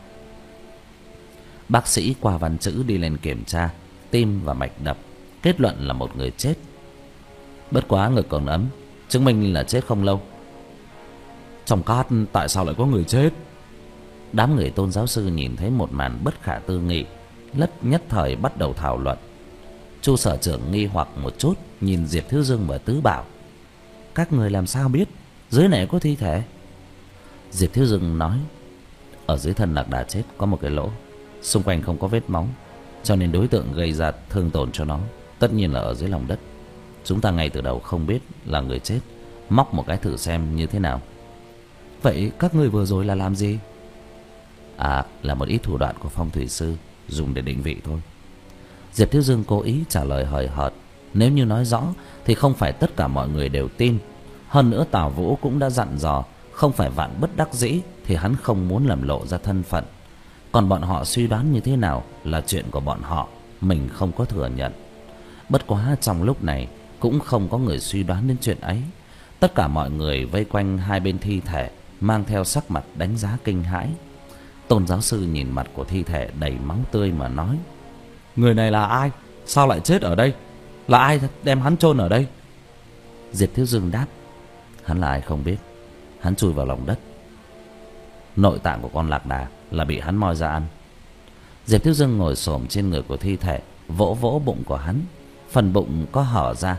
Bác sĩ qua văn chữ đi lên kiểm tra tim và mạch đập, kết luận là một người chết. Bất quá ngực còn ấm, chứng minh là chết không lâu. Trong cát tại sao lại có người chết? Đám người Tôn giáo sư nhìn thấy một màn bất khả tư nghị, lất nhất thời bắt đầu thảo luận. Chu sở trưởng nghi hoặc một chút, nhìn Diệp Thiếu Dương và Tứ Bảo: các người làm sao biết dưới này có thi thể? Diệp Thiếu Dương nói: ở dưới thân Lạc Đà chết có một cái lỗ, xung quanh không có vết máu, cho nên đối tượng gây ra thương tổn cho nó tất nhiên là ở dưới lòng đất. Chúng ta ngay từ đầu không biết là người chết, móc một cái thử xem như thế nào. Vậy các người vừa rồi là làm gì? À, là một ít thủ đoạn của phong thủy sư, dùng để định vị thôi. Diệp Thiếu Dương cố ý trả lời hời hợt, nếu như nói rõ thì không phải tất cả mọi người đều tin. Hơn nữa Tào Vũ cũng đã dặn dò, không phải vạn bất đắc dĩ thì hắn không muốn làm lộ ra thân phận. Còn bọn họ suy đoán như thế nào là chuyện của bọn họ, mình không có thừa nhận. Bất quá trong lúc này cũng không có người suy đoán đến chuyện ấy. Tất cả mọi người vây quanh hai bên thi thể, mang theo sắc mặt đánh giá kinh hãi. Tôn giáo sư nhìn mặt của thi thể đầy máu tươi mà nói: người này là ai? Sao lại chết ở đây? Là ai đem hắn chôn ở đây? Diệp Thiếu Dương đáp: hắn là ai không biết, hắn chui vào lòng đất. Nội tạng của con lạc đà là bị hắn moi ra ăn. Diệp Thiếu Dương ngồi xổm trên người của thi thể, vỗ vỗ bụng của hắn, phần bụng có hở ra.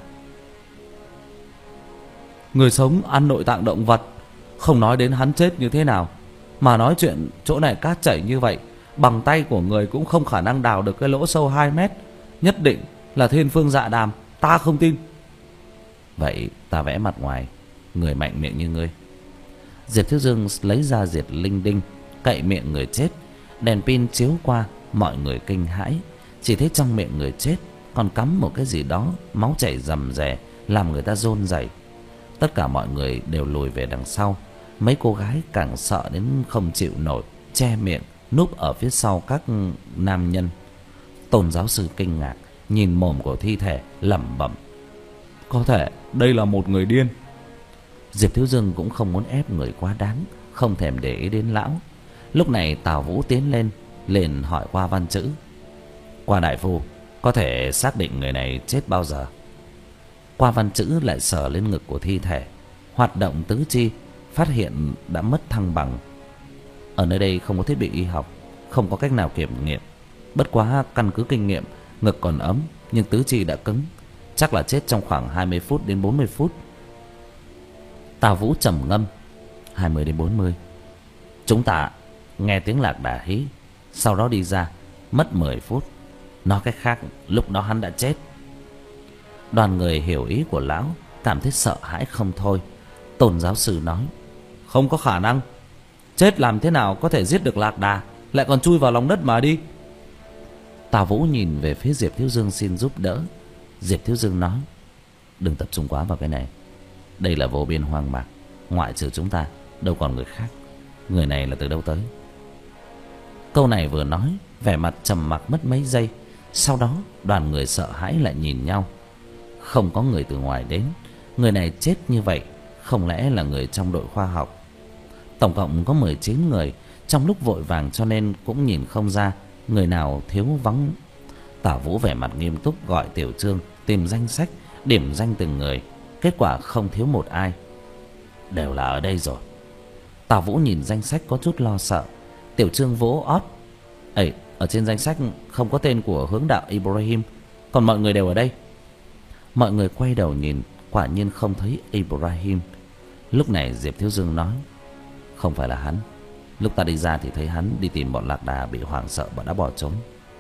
Người sống ăn nội tạng động vật, không nói đến hắn chết như thế nào, mà nói chuyện chỗ này cát chảy như vậy, bằng tay của người cũng không khả năng đào được cái lỗ sâu hai mét. Nhất định là thiên phương dạ đàm, ta không tin. Vậy ta vẽ mặt ngoài, người mạnh miệng như ngươi. Diệp Thiếu Dương lấy ra diệt linh đinh cậy miệng người chết. Đèn pin chiếu qua, mọi người kinh hãi. Chỉ thấy trong miệng người chết còn cắm một cái gì đó, máu chảy rầm rề, làm người ta run rẩy. Tất cả mọi người đều lùi về đằng sau. Mấy cô gái càng sợ đến không chịu nổi, che miệng núp ở phía sau các nam nhân. Tôn giáo sư kinh ngạc nhìn mồm của thi thể, lẩm bẩm: có thể đây là một người điên. Diệp Thiếu Dương cũng không muốn ép người quá đáng, không thèm để ý đến lão. Lúc này Tào Vũ tiến lên, liền hỏi qua Văn Chữ: Qua đại phu, có thể xác định người này chết bao giờ? Qua Văn Chữ lại sờ lên ngực của thi thể, hoạt động tứ chi, phát hiện đã mất thăng bằng. Ở nơi đây không có thiết bị y học, không có cách nào kiểm nghiệm. Bất quá căn cứ kinh nghiệm, ngực còn ấm nhưng tứ chi đã cứng, chắc là chết trong khoảng hai mươi phút đến bốn mươi phút. Tào Vũ trầm ngâm: hai mươi đến bốn mươi. Chúng ta nghe tiếng lạc đà hí, sau đó đi ra, mất mười phút. Nói cách khác, lúc đó hắn đã chết. Đoàn người hiểu ý của lão, cảm thấy sợ hãi không thôi. Tôn giáo sư nói: không có khả năng. Chết làm thế nào có thể giết được lạc đà, lại còn chui vào lòng đất mà đi. Tào Vũ nhìn về phía Diệp Thiếu Dương xin giúp đỡ. Diệp Thiếu Dương nói: đừng tập trung quá vào cái này. Đây là vô biên hoang mạc, ngoại trừ chúng ta đâu còn người khác. Người này là từ đâu tới? Câu này vừa nói, vẻ mặt trầm mặc mất mấy giây. Sau đó đoàn người sợ hãi lại nhìn nhau. Không có người từ ngoài đến. Người này chết như vậy, không lẽ là người trong đội khoa học? Tổng cộng có mười chín người. Trong lúc vội vàng cho nên cũng nhìn không ra người nào thiếu vắng. Tào Vũ vẻ mặt nghiêm túc gọi Tiểu Trương tìm danh sách, điểm danh từng người. Kết quả không thiếu một ai. Đều là ở đây rồi. Tào Vũ nhìn danh sách có chút lo sợ. Tiểu Trương vỗ ót: ấy, ở trên danh sách không có tên của hướng đạo Ibrahim, còn mọi người đều ở đây. Mọi người quay đầu nhìn, quả nhiên không thấy Ibrahim. Lúc này Diệp Thiếu Dương nói: không phải là hắn. Lúc ta đi ra thì thấy hắn đi tìm bọn lạc đà, bị hoảng sợ bọn đã bỏ trốn.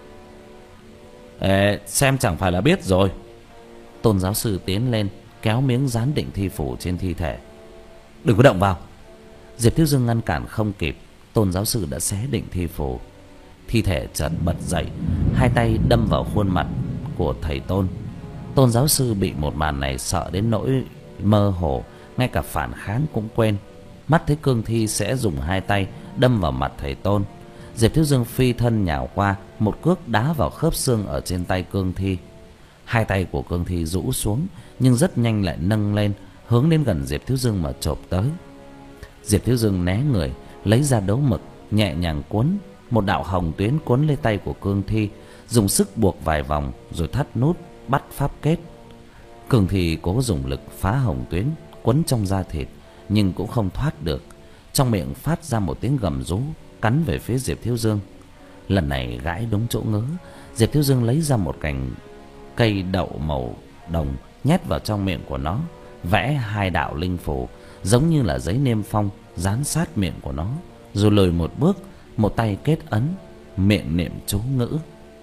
Ê, xem chẳng phải là biết rồi. Tôn giáo sư tiến lên, kéo miếng dán định thi phủ trên thi thể. Đừng có động vào. Diệp Thiếu Dương ngăn cản không kịp, Tôn giáo sư đã xé định thi phủ. Thi thể chợt bật dậy, hai tay đâm vào khuôn mặt của thầy Tôn. Tôn giáo sư bị một màn này sợ đến nỗi mơ hồ, ngay cả phản kháng cũng quên. Mắt thấy cương thi sẽ dùng hai tay đâm vào mặt thầy Tôn. Diệp Thiếu Dương phi thân nhào qua, một cước đá vào khớp xương ở trên tay cương thi. Hai tay của cương thi rũ xuống, nhưng rất nhanh lại nâng lên, hướng đến gần Diệp Thiếu Dương mà chộp tới. Diệp Thiếu Dương né người, lấy ra đấu mực, nhẹ nhàng cuốn một đạo hồng tuyến cuốn lấy tay của cương thi, dùng sức buộc vài vòng rồi thắt nút bắt pháp kết. Cương thi cố dùng lực phá hồng tuyến quấn trong da thịt, nhưng cũng không thoát được. Trong miệng phát ra một tiếng gầm rú, cắn về phía Diệp Thiếu Dương. Lần này gãi đúng chỗ ngứa, Diệp Thiếu Dương lấy ra một cành cây đậu màu đồng nhét vào trong miệng của nó, vẽ hai đạo linh phù giống như là giấy niêm phong dán sát miệng của nó, rồi lùi một bước, một tay kết ấn, miệng niệm chú ngữ.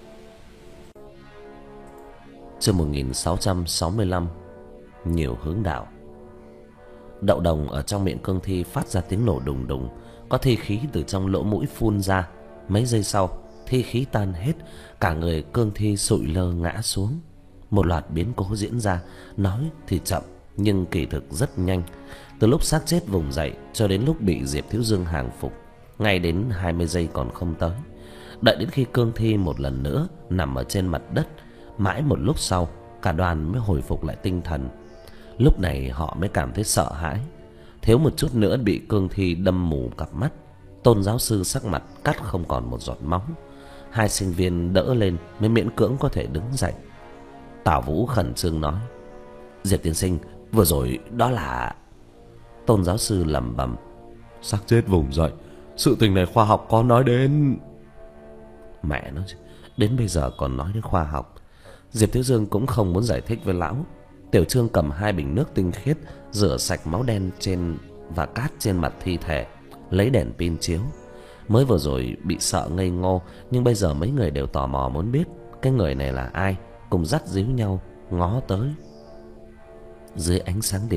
Chương một nghìn sáu trăm sáu mươi lăm. Nhiều hướng đạo. Đậu đồng ở trong miệng cương thi phát ra tiếng nổ đùng đùng, có thi khí từ trong lỗ mũi phun ra. Mấy giây sau, thi khí tan hết, cả người cương thi sụi lơ ngã xuống. Một loạt biến cố diễn ra, nói thì chậm nhưng kỳ thực rất nhanh. Từ lúc xác chết vùng dậy cho đến lúc bị Diệp Thiếu Dương hàng phục, ngay đến hai mươi giây còn không tới. Đợi đến khi cương thi một lần nữa nằm ở trên mặt đất, mãi một lúc sau cả đoàn mới hồi phục lại tinh thần. Lúc này họ mới cảm thấy sợ hãi. Thiếu một chút nữa bị cương thi đâm mù cặp mắt. Tôn giáo sư sắc mặt cắt không còn một giọt máu. Hai sinh viên đỡ lên mới miễn cưỡng có thể đứng dậy. Tào Vũ khẩn trương nói: Diệp tiên sinh, vừa rồi đó là... Tôn giáo sư lẩm bẩm: xác chết vùng dậy, sự tình này khoa học có nói đến... Mẹ nó, đến bây giờ còn nói đến khoa học. Diệp Thiếu Dương cũng không muốn giải thích với lão. Tiểu Trương cầm hai bình nước tinh khiết rửa sạch máu đen trên và cát trên mặt thi thể, lấy đèn pin chiếu. Mới vừa rồi bị sợ ngây ngô, nhưng bây giờ mấy người đều tò mò muốn biết cái người này là ai, cùng dắt díu nhau ngó tới. Dưới ánh sáng điện,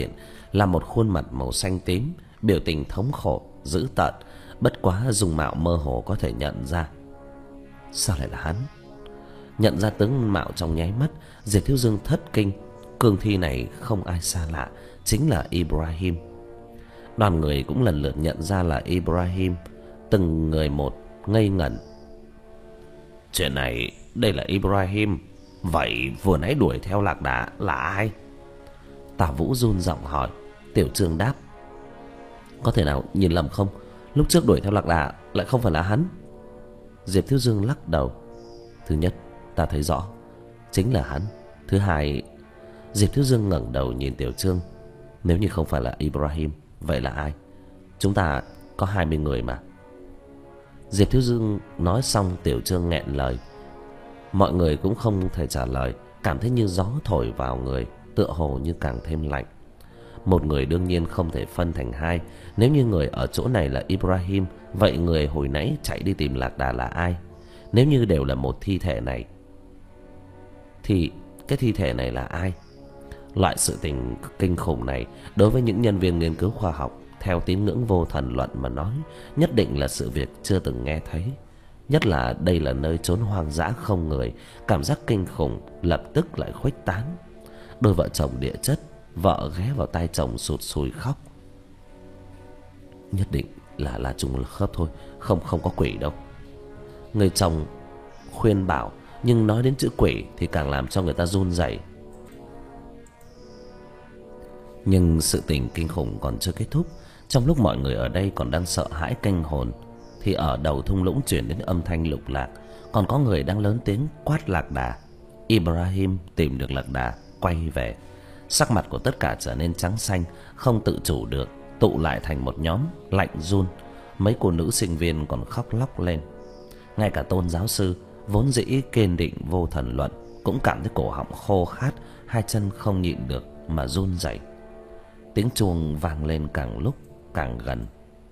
là một khuôn mặt màu xanh tím, biểu tình thống khổ, dữ tợn, bất quá dung mạo mơ hồ có thể nhận ra. Sao lại là hắn? Nhận ra tướng mạo trong nháy mắt, Diệp Thiếu Dương thất kinh. Cương thi này không ai xa lạ, chính là Ibrahim. Đoàn người cũng lần lượt nhận ra là Ibrahim, từng người một ngây ngẩn. Chuyện này, đây là Ibrahim. Vậy vừa nãy đuổi theo Lạc Đà là ai? Tả Vũ run giọng hỏi. Tiểu Trương đáp. Có thể nào nhìn lầm không? Lúc trước đuổi theo Lạc Đà lại không phải là hắn. Diệp Thiếu Dương lắc đầu. Thứ nhất, ta thấy rõ, chính là hắn. Thứ hai... Diệp Thiếu Dương ngẩng đầu nhìn Tiểu Trương. Nếu như không phải là Ibrahim, vậy là ai? Chúng ta có hai mươi người mà. Diệp Thiếu Dương nói xong, Tiểu Trương nghẹn lời. Mọi người cũng không thể trả lời, cảm thấy như gió thổi vào người, tựa hồ như càng thêm lạnh. Một người đương nhiên không thể phân thành hai. Nếu như người ở chỗ này là Ibrahim, vậy người hồi nãy chạy đi tìm Lạc Đà là ai? Nếu như đều là một thi thể này, thì cái thi thể này là ai? Loại sự tình kinh khủng này đối với những nhân viên nghiên cứu khoa học theo tín ngưỡng vô thần luận mà nói, nhất định là sự việc chưa từng nghe thấy. Nhất là đây là nơi chốn hoang dã không người, cảm giác kinh khủng lập tức lại khuếch tán. Đôi vợ chồng địa chất, vợ ghé vào tai chồng sụt sùi khóc. Nhất định là là trùng khớp thôi, không không có quỷ đâu. Người chồng khuyên bảo, nhưng nói đến chữ quỷ thì càng làm cho người ta run rẩy. Nhưng sự tình kinh khủng còn chưa kết thúc. Trong lúc mọi người ở đây còn đang sợ hãi kinh hồn, thì ở đầu thung lũng truyền đến âm thanh lục lạc. Còn có người đang lớn tiếng quát Lạc Đà. Ibrahim tìm được Lạc Đà, quay về. Sắc mặt của tất cả trở nên trắng xanh, không tự chủ được, tụ lại thành một nhóm, lạnh run. Mấy cô nữ sinh viên còn khóc lóc lên. Ngay cả Tôn giáo sư, vốn dĩ kiên định vô thần luận, cũng cảm thấy cổ họng khô khát, hai chân không nhịn được mà run rẩy. Tiếng chuông vang lên càng lúc càng gần.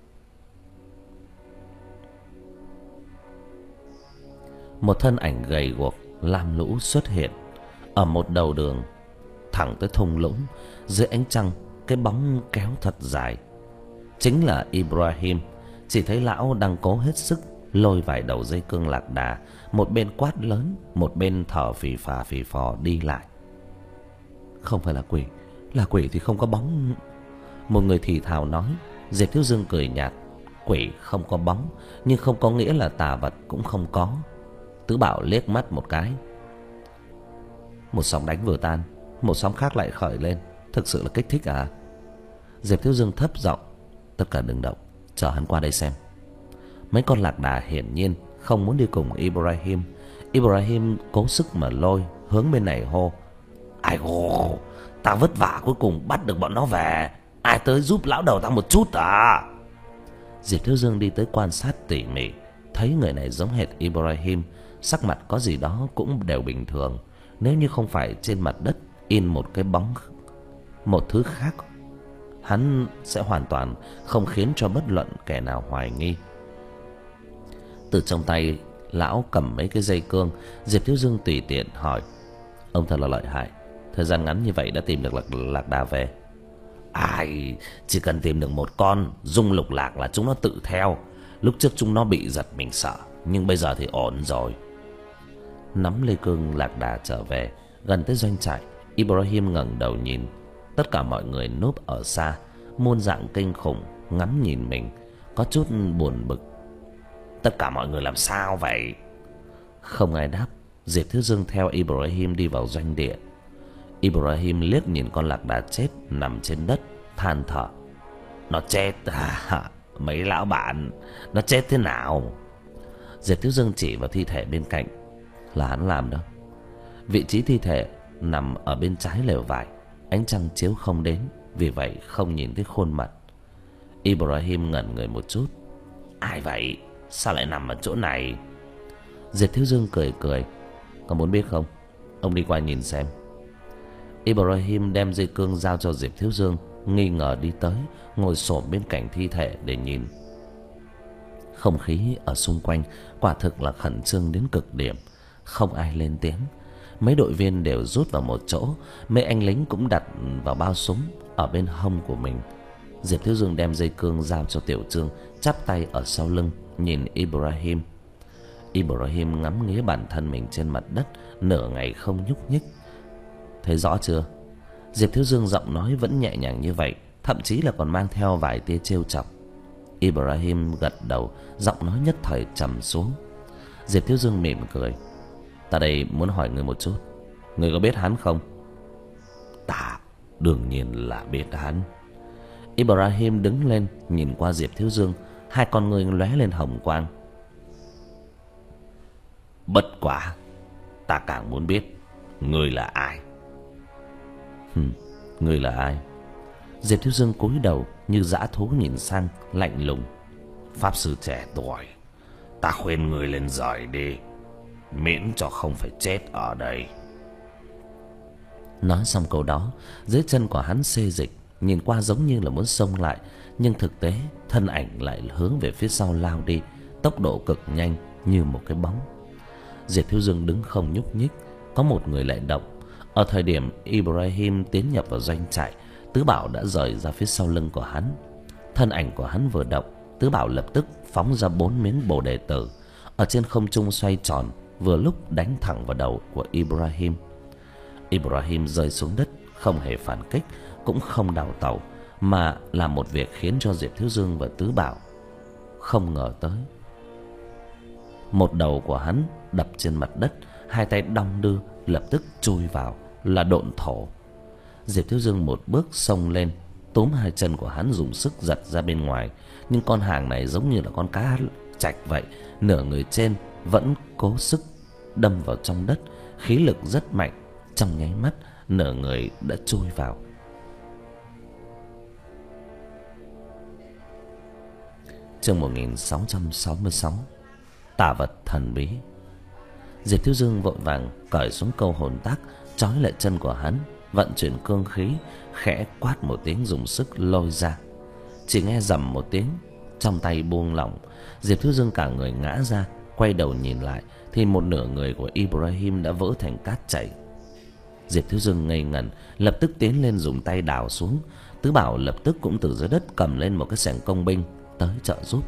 Một thân ảnh gầy guộc lam lũ xuất hiện ở một đầu đường thẳng tới thung lũng. Dưới ánh trăng, cái bóng kéo thật dài. Chính là Ibrahim. Chỉ thấy lão đang cố hết sức lôi vài đầu dây cương Lạc Đà, một bên quát lớn, một bên thở phì phà phì phò đi lại. Không phải là quỷ, là quỷ thì không có bóng. Một người thì thào nói. Diệp Thiếu Dương cười nhạt. Quỷ không có bóng, nhưng không có nghĩa là tà vật cũng không có. Tứ Bảo liếc mắt một cái. Một sóng đánh vừa tan, một sóng khác lại khởi lên. Thực sự là kích thích à? Diệp Thiếu Dương thấp giọng. Tất cả đừng động, chờ hắn qua đây xem. Mấy con Lạc Đà hiển nhiên không muốn đi cùng Ibrahim. Ibrahim cố sức mà lôi hướng bên này hô. Ai hô, ta vất vả cuối cùng bắt được bọn nó về, ai tới giúp lão đầu ta một chút à? Diệp Thiếu Dương đi tới quan sát tỉ mỉ, thấy người này giống hệt Ibrahim, sắc mặt có gì đó cũng đều bình thường. Nếu như không phải trên mặt đất in một cái bóng, một thứ khác, hắn sẽ hoàn toàn không khiến cho bất luận kẻ nào hoài nghi. Từ trong tay lão cầm mấy cái dây cương, Diệp Thiếu Dương tùy tiện hỏi. Ông thật là lợi hại, thời gian ngắn như vậy đã tìm được lạc, lạc đà về. Ai, chỉ cần tìm được một con dung lục lạc là chúng nó tự theo. Lúc trước chúng nó bị giật mình sợ, nhưng bây giờ thì ổn rồi. Nắm lê cương Lạc Đà trở về, gần tới doanh trại, Ibrahim ngẩng đầu nhìn. Tất cả mọi người núp ở xa, muôn dạng kinh khủng ngắm nhìn mình, có chút buồn bực. Tất cả mọi người làm sao vậy? Không ai đáp. Diệp Thiếu Dương theo Ibrahim đi vào doanh địa. Ibrahim liếc nhìn con lạc đà chết nằm trên đất, than thở. Nó chết à? Mấy lão bạn, nó chết thế nào? Diệp Thiếu Dương chỉ vào thi thể bên cạnh. Là hắn làm đó. Vị trí thi thể nằm ở bên trái lều vải, ánh trăng chiếu không đến, vì vậy không nhìn thấy khuôn mặt. Ibrahim ngẩn người một chút. Ai vậy? Sao lại nằm ở chỗ này? Diệp Thiếu Dương cười cười. Có muốn biết không? Ông đi qua nhìn xem. Ibrahim đem dây cương giao cho Diệp Thiếu Dương, nghi ngờ đi tới, ngồi xổm bên cạnh thi thể để nhìn. Không khí ở xung quanh quả thực là khẩn trương đến cực điểm. Không ai lên tiếng. Mấy đội viên đều rút vào một chỗ, mấy anh lính cũng đặt vào bao súng ở bên hông của mình. Diệp Thiếu Dương đem dây cương giao cho Tiểu Trương, chắp tay ở sau lưng nhìn Ibrahim. Ibrahim ngắm nghía bản thân mình trên mặt đất nửa ngày không nhúc nhích. Thấy rõ chưa? Diệp Thiếu Dương giọng nói vẫn nhẹ nhàng như vậy, thậm chí là còn mang theo vài tia trêu chọc. Ibrahim gật đầu, giọng nói nhất thời trầm xuống. Diệp Thiếu Dương mỉm cười. Ta đây muốn hỏi người một chút, người có biết hắn không? Ta đương nhiên là biết hắn. Ibrahim đứng lên nhìn qua Diệp Thiếu Dương, hai con ngươi lóe lên hồng quang. Bất quá ta càng muốn biết người là ai. Hừm, người là ai? Diệp Thiếu Dương cúi đầu như dã thú nhìn sang, lạnh lùng. Pháp sư trẻ tuổi, ta khuyên người lên rời đi, miễn cho không phải chết ở đây. Nói xong câu đó, dưới chân của hắn xê dịch, nhìn qua giống như là muốn xông lại, nhưng thực tế thân ảnh lại hướng về phía sau lao đi, tốc độ cực nhanh như một cái bóng. Diệp Thiếu Dương đứng không nhúc nhích. Có một người lại động. Ở thời điểm Ibrahim tiến nhập vào doanh trại, Tứ Bảo đã rời ra phía sau lưng của hắn. Thân ảnh của hắn vừa động, Tứ Bảo lập tức phóng ra bốn miếng bồ đề tử, ở trên không trung xoay tròn, vừa lúc đánh thẳng vào đầu của Ibrahim. Ibrahim rơi xuống đất, không hề phản kích, cũng không đào tẩu, mà làm một việc khiến cho Diệp Thiếu Dương và Tứ Bảo không ngờ tới. Một đầu của hắn đập trên mặt đất, hai tay đong đưa, lập tức chui vào là độn thổ. Diệp Thiếu Dương một bước xông lên, túm hai chân của hắn dùng sức giật ra bên ngoài, nhưng con hàng này giống như là con cá trạch vậy, nửa người trên vẫn cố sức đâm vào trong đất, khí lực rất mạnh, trong nháy mắt nửa người đã chui vào. Chương một nghìn sáu trăm sáu mươi sáu. Tà vật thần bí. Diệp Thiếu Dương vội vàng cởi xuống câu hồn tác, trói lại chân của hắn, vận chuyển cương khí, khẽ quát một tiếng dùng sức lôi ra. Chỉ nghe rầm một tiếng, trong tay buông lỏng, Diệp Thiếu Dương cả người ngã ra, quay đầu nhìn lại thì một nửa người của Ibrahim đã vỡ thành cát chảy. Diệp Thiếu Dương ngây ngẩn, lập tức tiến lên dùng tay đào xuống. Tứ Bảo lập tức cũng từ dưới đất cầm lên một cái xẻng công binh tới trợ giúp.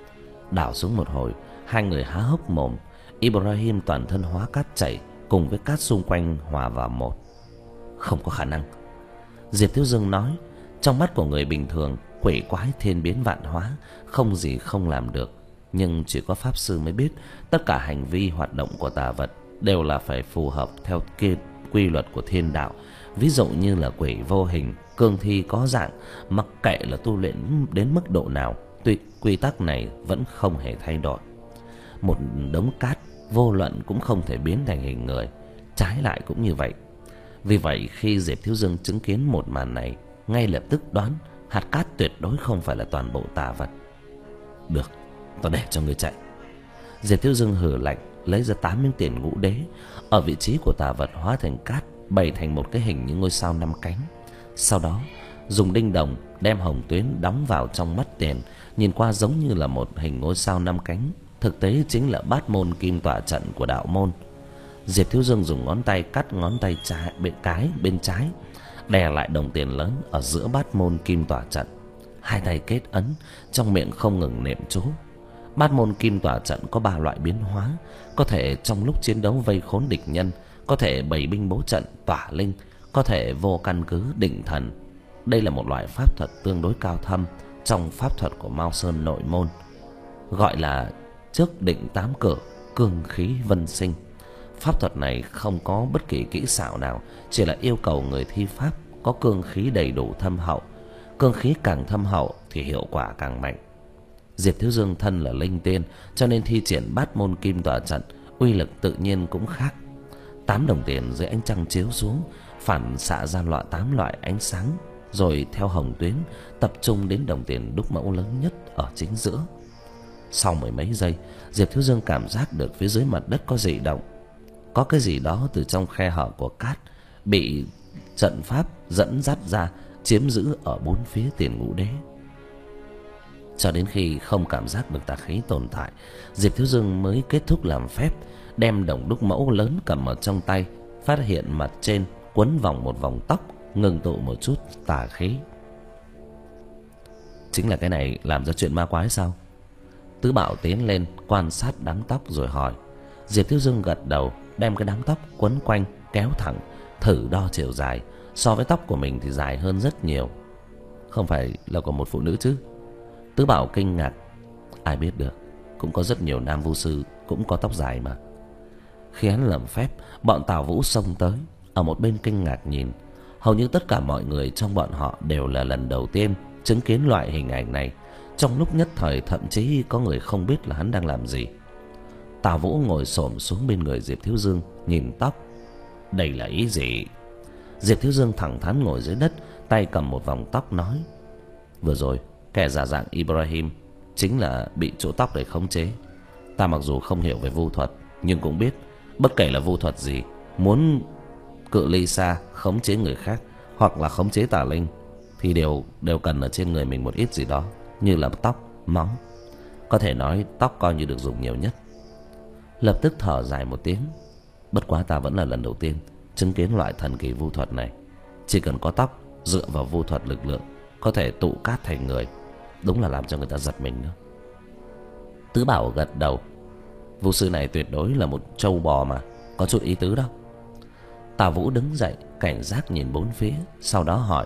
Đào xuống một hồi, hai người há hốc mồm. Ibrahim toàn thân hóa cát chảy, cùng với cát xung quanh hòa vào một. Không có khả năng, Diệp Thiếu Dương nói. Trong mắt của người bình thường, quỷ quái thiên biến vạn hóa, không gì không làm được. Nhưng chỉ có pháp sư mới biết, tất cả hành vi hoạt động của tà vật đều là phải phù hợp theo kia quy luật của thiên đạo. Ví dụ như là quỷ vô hình, cương thi có dạng, mặc kệ là tu luyện đến mức độ nào, tuy quy tắc này vẫn không hề thay đổi. Một đống cát vô luận cũng không thể biến thành hình người, trái lại cũng như vậy. Vì vậy khi Diệp Thiếu Dương chứng kiến một màn này, ngay lập tức đoán hạt cát tuyệt đối không phải là toàn bộ tà vật. Được, ta để cho người chạy. Diệp Thiếu Dương hừ lạnh, lấy ra tám miếng tiền ngũ đế, ở vị trí của tà vật hóa thành cát, bày thành một cái hình như ngôi sao năm cánh. Sau đó dùng đinh đồng đem hồng tuyến đóng vào trong mắt tiền, nhìn qua giống như là một hình ngôi sao năm cánh, thực tế chính là bát môn kim tọa trận của đạo môn. Diệp Thiếu Dương dùng ngón tay cắt ngón tay trái bên cái bên trái, đè lại đồng tiền lớn ở giữa bát môn kim tọa trận. Hai tay kết ấn, trong miệng không ngừng niệm chú. Bát môn kim tọa trận có ba loại biến hóa, có thể trong lúc chiến đấu vây khốn địch nhân, có thể bày binh bố trận tỏa linh, có thể vô căn cứ định thần. Đây là một loại pháp thuật tương đối cao thâm trong pháp thuật của Mao Sơn nội môn, gọi là trước định tám cửa, cương khí vân sinh. Pháp thuật này không có bất kỳ kỹ xảo nào, chỉ là yêu cầu người thi pháp có cương khí đầy đủ thâm hậu. Cương khí càng thâm hậu thì hiệu quả càng mạnh. Diệp Thiếu Dương thân là linh tiên, cho nên thi triển bát môn kim tọa trận, uy lực tự nhiên cũng khác. Tám đồng tiền dưới ánh trăng chiếu xuống, phản xạ ra loại tám loại ánh sáng, rồi theo hồng tuyến tập trung đến đồng tiền đúc mẫu lớn nhất ở chính giữa. Sau mười mấy giây, Diệp Thiếu Dương cảm giác được phía dưới mặt đất có dị động. Có cái gì đó từ trong khe hở của cát bị trận pháp dẫn dắt ra, chiếm giữ ở bốn phía tiền ngũ đế. Cho đến khi không cảm giác được tà khí tồn tại, Diệp Thiếu Dương mới kết thúc làm phép, đem đồng đúc mẫu lớn cầm ở trong tay, phát hiện mặt trên quấn vòng một vòng tóc, ngưng tụ một chút tà khí. Chính là cái này làm ra chuyện ma quái sao? Tứ Bảo tiến lên quan sát đám tóc rồi hỏi. Diệp Thiếu Dương gật đầu, đem cái đám tóc quấn quanh kéo thẳng, thử đo chiều dài. So với tóc của mình thì dài hơn rất nhiều. Không phải là của một phụ nữ chứ? Tứ Bảo kinh ngạc. Ai biết được, cũng có rất nhiều nam vu sư cũng có tóc dài mà. Khi hắn làm phép, bọn Tào Vũ xông tới, ở một bên kinh ngạc nhìn. Hầu như tất cả mọi người trong bọn họ đều là lần đầu tiên chứng kiến loại hình ảnh này. Trong lúc nhất thời thậm chí có người không biết là hắn đang làm gì. Tào Vũ ngồi xổm xuống bên người Diệp Thiếu Dương, nhìn tóc. Đây là ý gì? Diệp Thiếu Dương thẳng thắn ngồi dưới đất, tay cầm một vòng tóc nói. Vừa rồi kẻ giả dạng Ibrahim chính là bị chỗ tóc để khống chế. Ta mặc dù không hiểu về vu thuật, nhưng cũng biết bất kể là vu thuật gì, muốn cự ly xa khống chế người khác hoặc là khống chế tà linh thì đều đều cần ở trên người mình một ít gì đó, như là tóc, máu. Có thể nói tóc coi như được dùng nhiều nhất. Lập tức thở dài một tiếng. Bất quá ta vẫn là lần đầu tiên chứng kiến loại thần kỳ vu thuật này. Chỉ cần có tóc, dựa vào vu thuật lực lượng có thể tụ cát thành người. Đúng là làm cho người ta giật mình nữa. Tứ Bảo gật đầu. Vu sư này tuyệt đối là một trâu bò mà, có chút ý tứ đó. Tào Vũ đứng dậy, cảnh giác nhìn bốn phía, sau đó hỏi.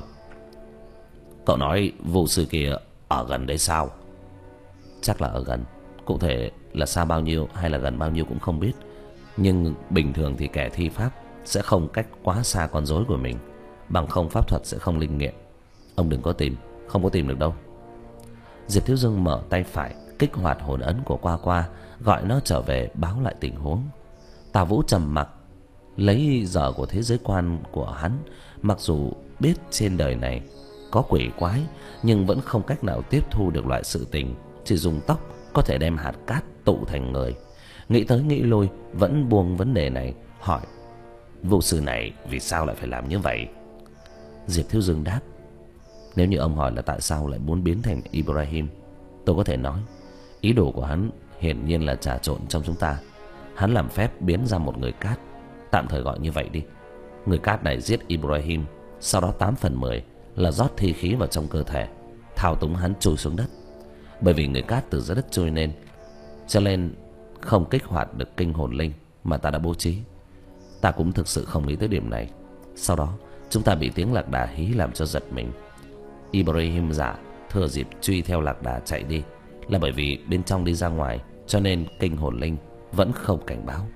Cậu nói vu sư kia ở gần đây sao? Chắc là ở gần. Cụ thể là xa bao nhiêu hay là gần bao nhiêu cũng không biết. Nhưng bình thường thì kẻ thi pháp sẽ không cách quá xa con rối của mình, bằng không pháp thuật sẽ không linh nghiệm. Ông đừng có tìm, không có tìm được đâu. Diệp Thiếu Dương mở tay phải, kích hoạt hồn ấn của Qua Qua, gọi nó trở về báo lại tình huống. Tào Vũ trầm mặc, lấy giờ của thế giới quan của hắn. Mặc dù biết trên đời này có quỷ quái, nhưng vẫn không cách nào tiếp thu được loại sự tình chỉ dùng tóc có thể đem hạt cát tụ thành người. Nghĩ tới nghĩ lui, vẫn buông vấn đề này, hỏi. Vu sư này vì sao lại phải làm như vậy? Diệp Thiếu Dương đáp. Nếu như ông hỏi là tại sao lại muốn biến thành Ibrahim, tôi có thể nói ý đồ của hắn hiển nhiên là trà trộn trong chúng ta. Hắn làm phép biến ra một người cát, tạm thời gọi như vậy đi. Người cát này giết Ibrahim, sau đó tám phần mười là rót thi khí vào trong cơ thể, thao túng hắn trôi xuống đất. Bởi vì người cát từ dưới đất trôi lên, cho nên không kích hoạt được kinh hồn linh mà ta đã bố trí. Ta cũng thực sự không nghĩ tới điểm này. Sau đó chúng ta bị tiếng lạc đà hí làm cho giật mình. Ibrahim giả thừa dịp truy theo lạc đà chạy đi, là bởi vì bên trong đi ra ngoài, cho nên kinh hồn linh vẫn không cảnh báo.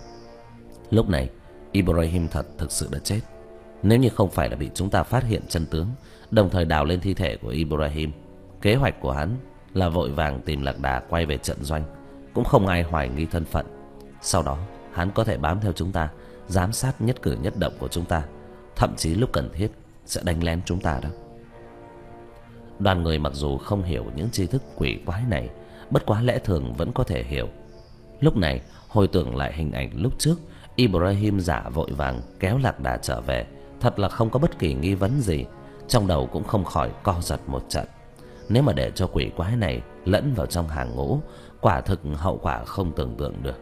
Lúc này Ibrahim thật thực sự đã chết. Nếu như không phải là bị chúng ta phát hiện chân tướng, đồng thời đào lên thi thể của Ibrahim, kế hoạch của hắn là vội vàng tìm lạc đà quay về trận doanh, cũng không ai hoài nghi thân phận. Sau đó hắn có thể bám theo chúng ta, giám sát nhất cử nhất động của chúng ta, thậm chí lúc cần thiết sẽ đánh lén chúng ta đó. Đoàn người mặc dù không hiểu những tri thức quỷ quái này, bất quá lẽ thường vẫn có thể hiểu. Lúc này hồi tưởng lại hình ảnh lúc trước, Ibrahim giả vội vàng kéo lạc đà trở về, thật là không có bất kỳ nghi vấn gì. Trong đầu cũng không khỏi co giật một trận. Nếu mà để cho quỷ quái này lẫn vào trong hàng ngũ, quả thực hậu quả không tưởng tượng được.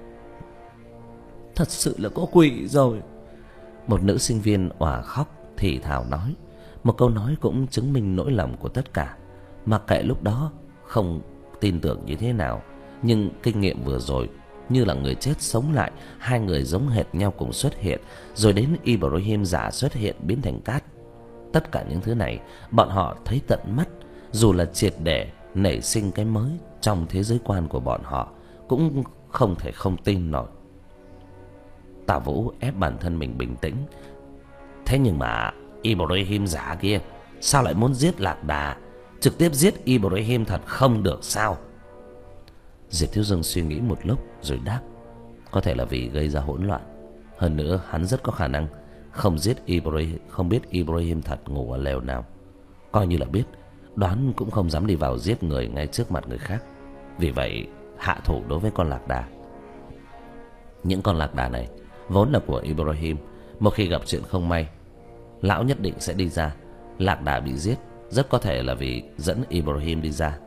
Thật sự là có quỷ rồi. Một nữ sinh viên òa khóc thì thào nói. Một câu nói cũng chứng minh nỗi lòng của tất cả. Mặc kệ lúc đó không tin tưởng như thế nào, nhưng kinh nghiệm vừa rồi, như là người chết sống lại, hai người giống hệt nhau cùng xuất hiện, rồi đến Ibrahim giả xuất hiện biến thành cát. Tất cả những thứ này bọn họ thấy tận mắt, dù là triệt để nảy sinh cái mới trong thế giới quan của bọn họ, cũng không thể không tin nổi. Tào Vũ ép bản thân mình bình tĩnh. Thế nhưng mà Ibrahim giả kia sao lại muốn giết lạc đà? Trực tiếp giết Ibrahim thật không được sao? Diệp Thiếu Dương suy nghĩ một lúc rồi đáp. Có thể là vì gây ra hỗn loạn. Hơn nữa hắn rất có khả năng không giết Ibrahim, không biết Ibrahim thật ngủ ở lều nào. Coi như là biết, đoán cũng không dám đi vào giết người ngay trước mặt người khác. Vì vậy hạ thủ đối với con lạc đà. Những con lạc đà này vốn là của Ibrahim. Một khi gặp chuyện không may, lão nhất định sẽ đi ra. Lạc đà bị giết rất có thể là vì dẫn Ibrahim đi ra.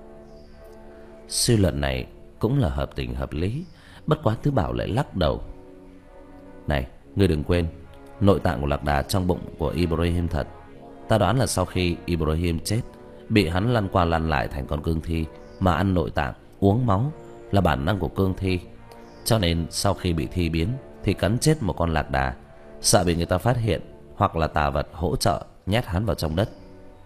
Suy luận này cũng là hợp tình hợp lý. Bất quá Tứ Bảo lại lắc đầu. Này, ngươi đừng quên, nội tạng của lạc đà trong bụng của Ibrahim thật. Ta đoán là sau khi Ibrahim chết, bị hắn lăn qua lăn lại thành con cương thi, mà ăn nội tạng, uống máu là bản năng của cương thi. Cho nên sau khi bị thi biến thì cắn chết một con lạc đà, sợ bị người ta phát hiện, hoặc là tà vật hỗ trợ nhét hắn vào trong đất.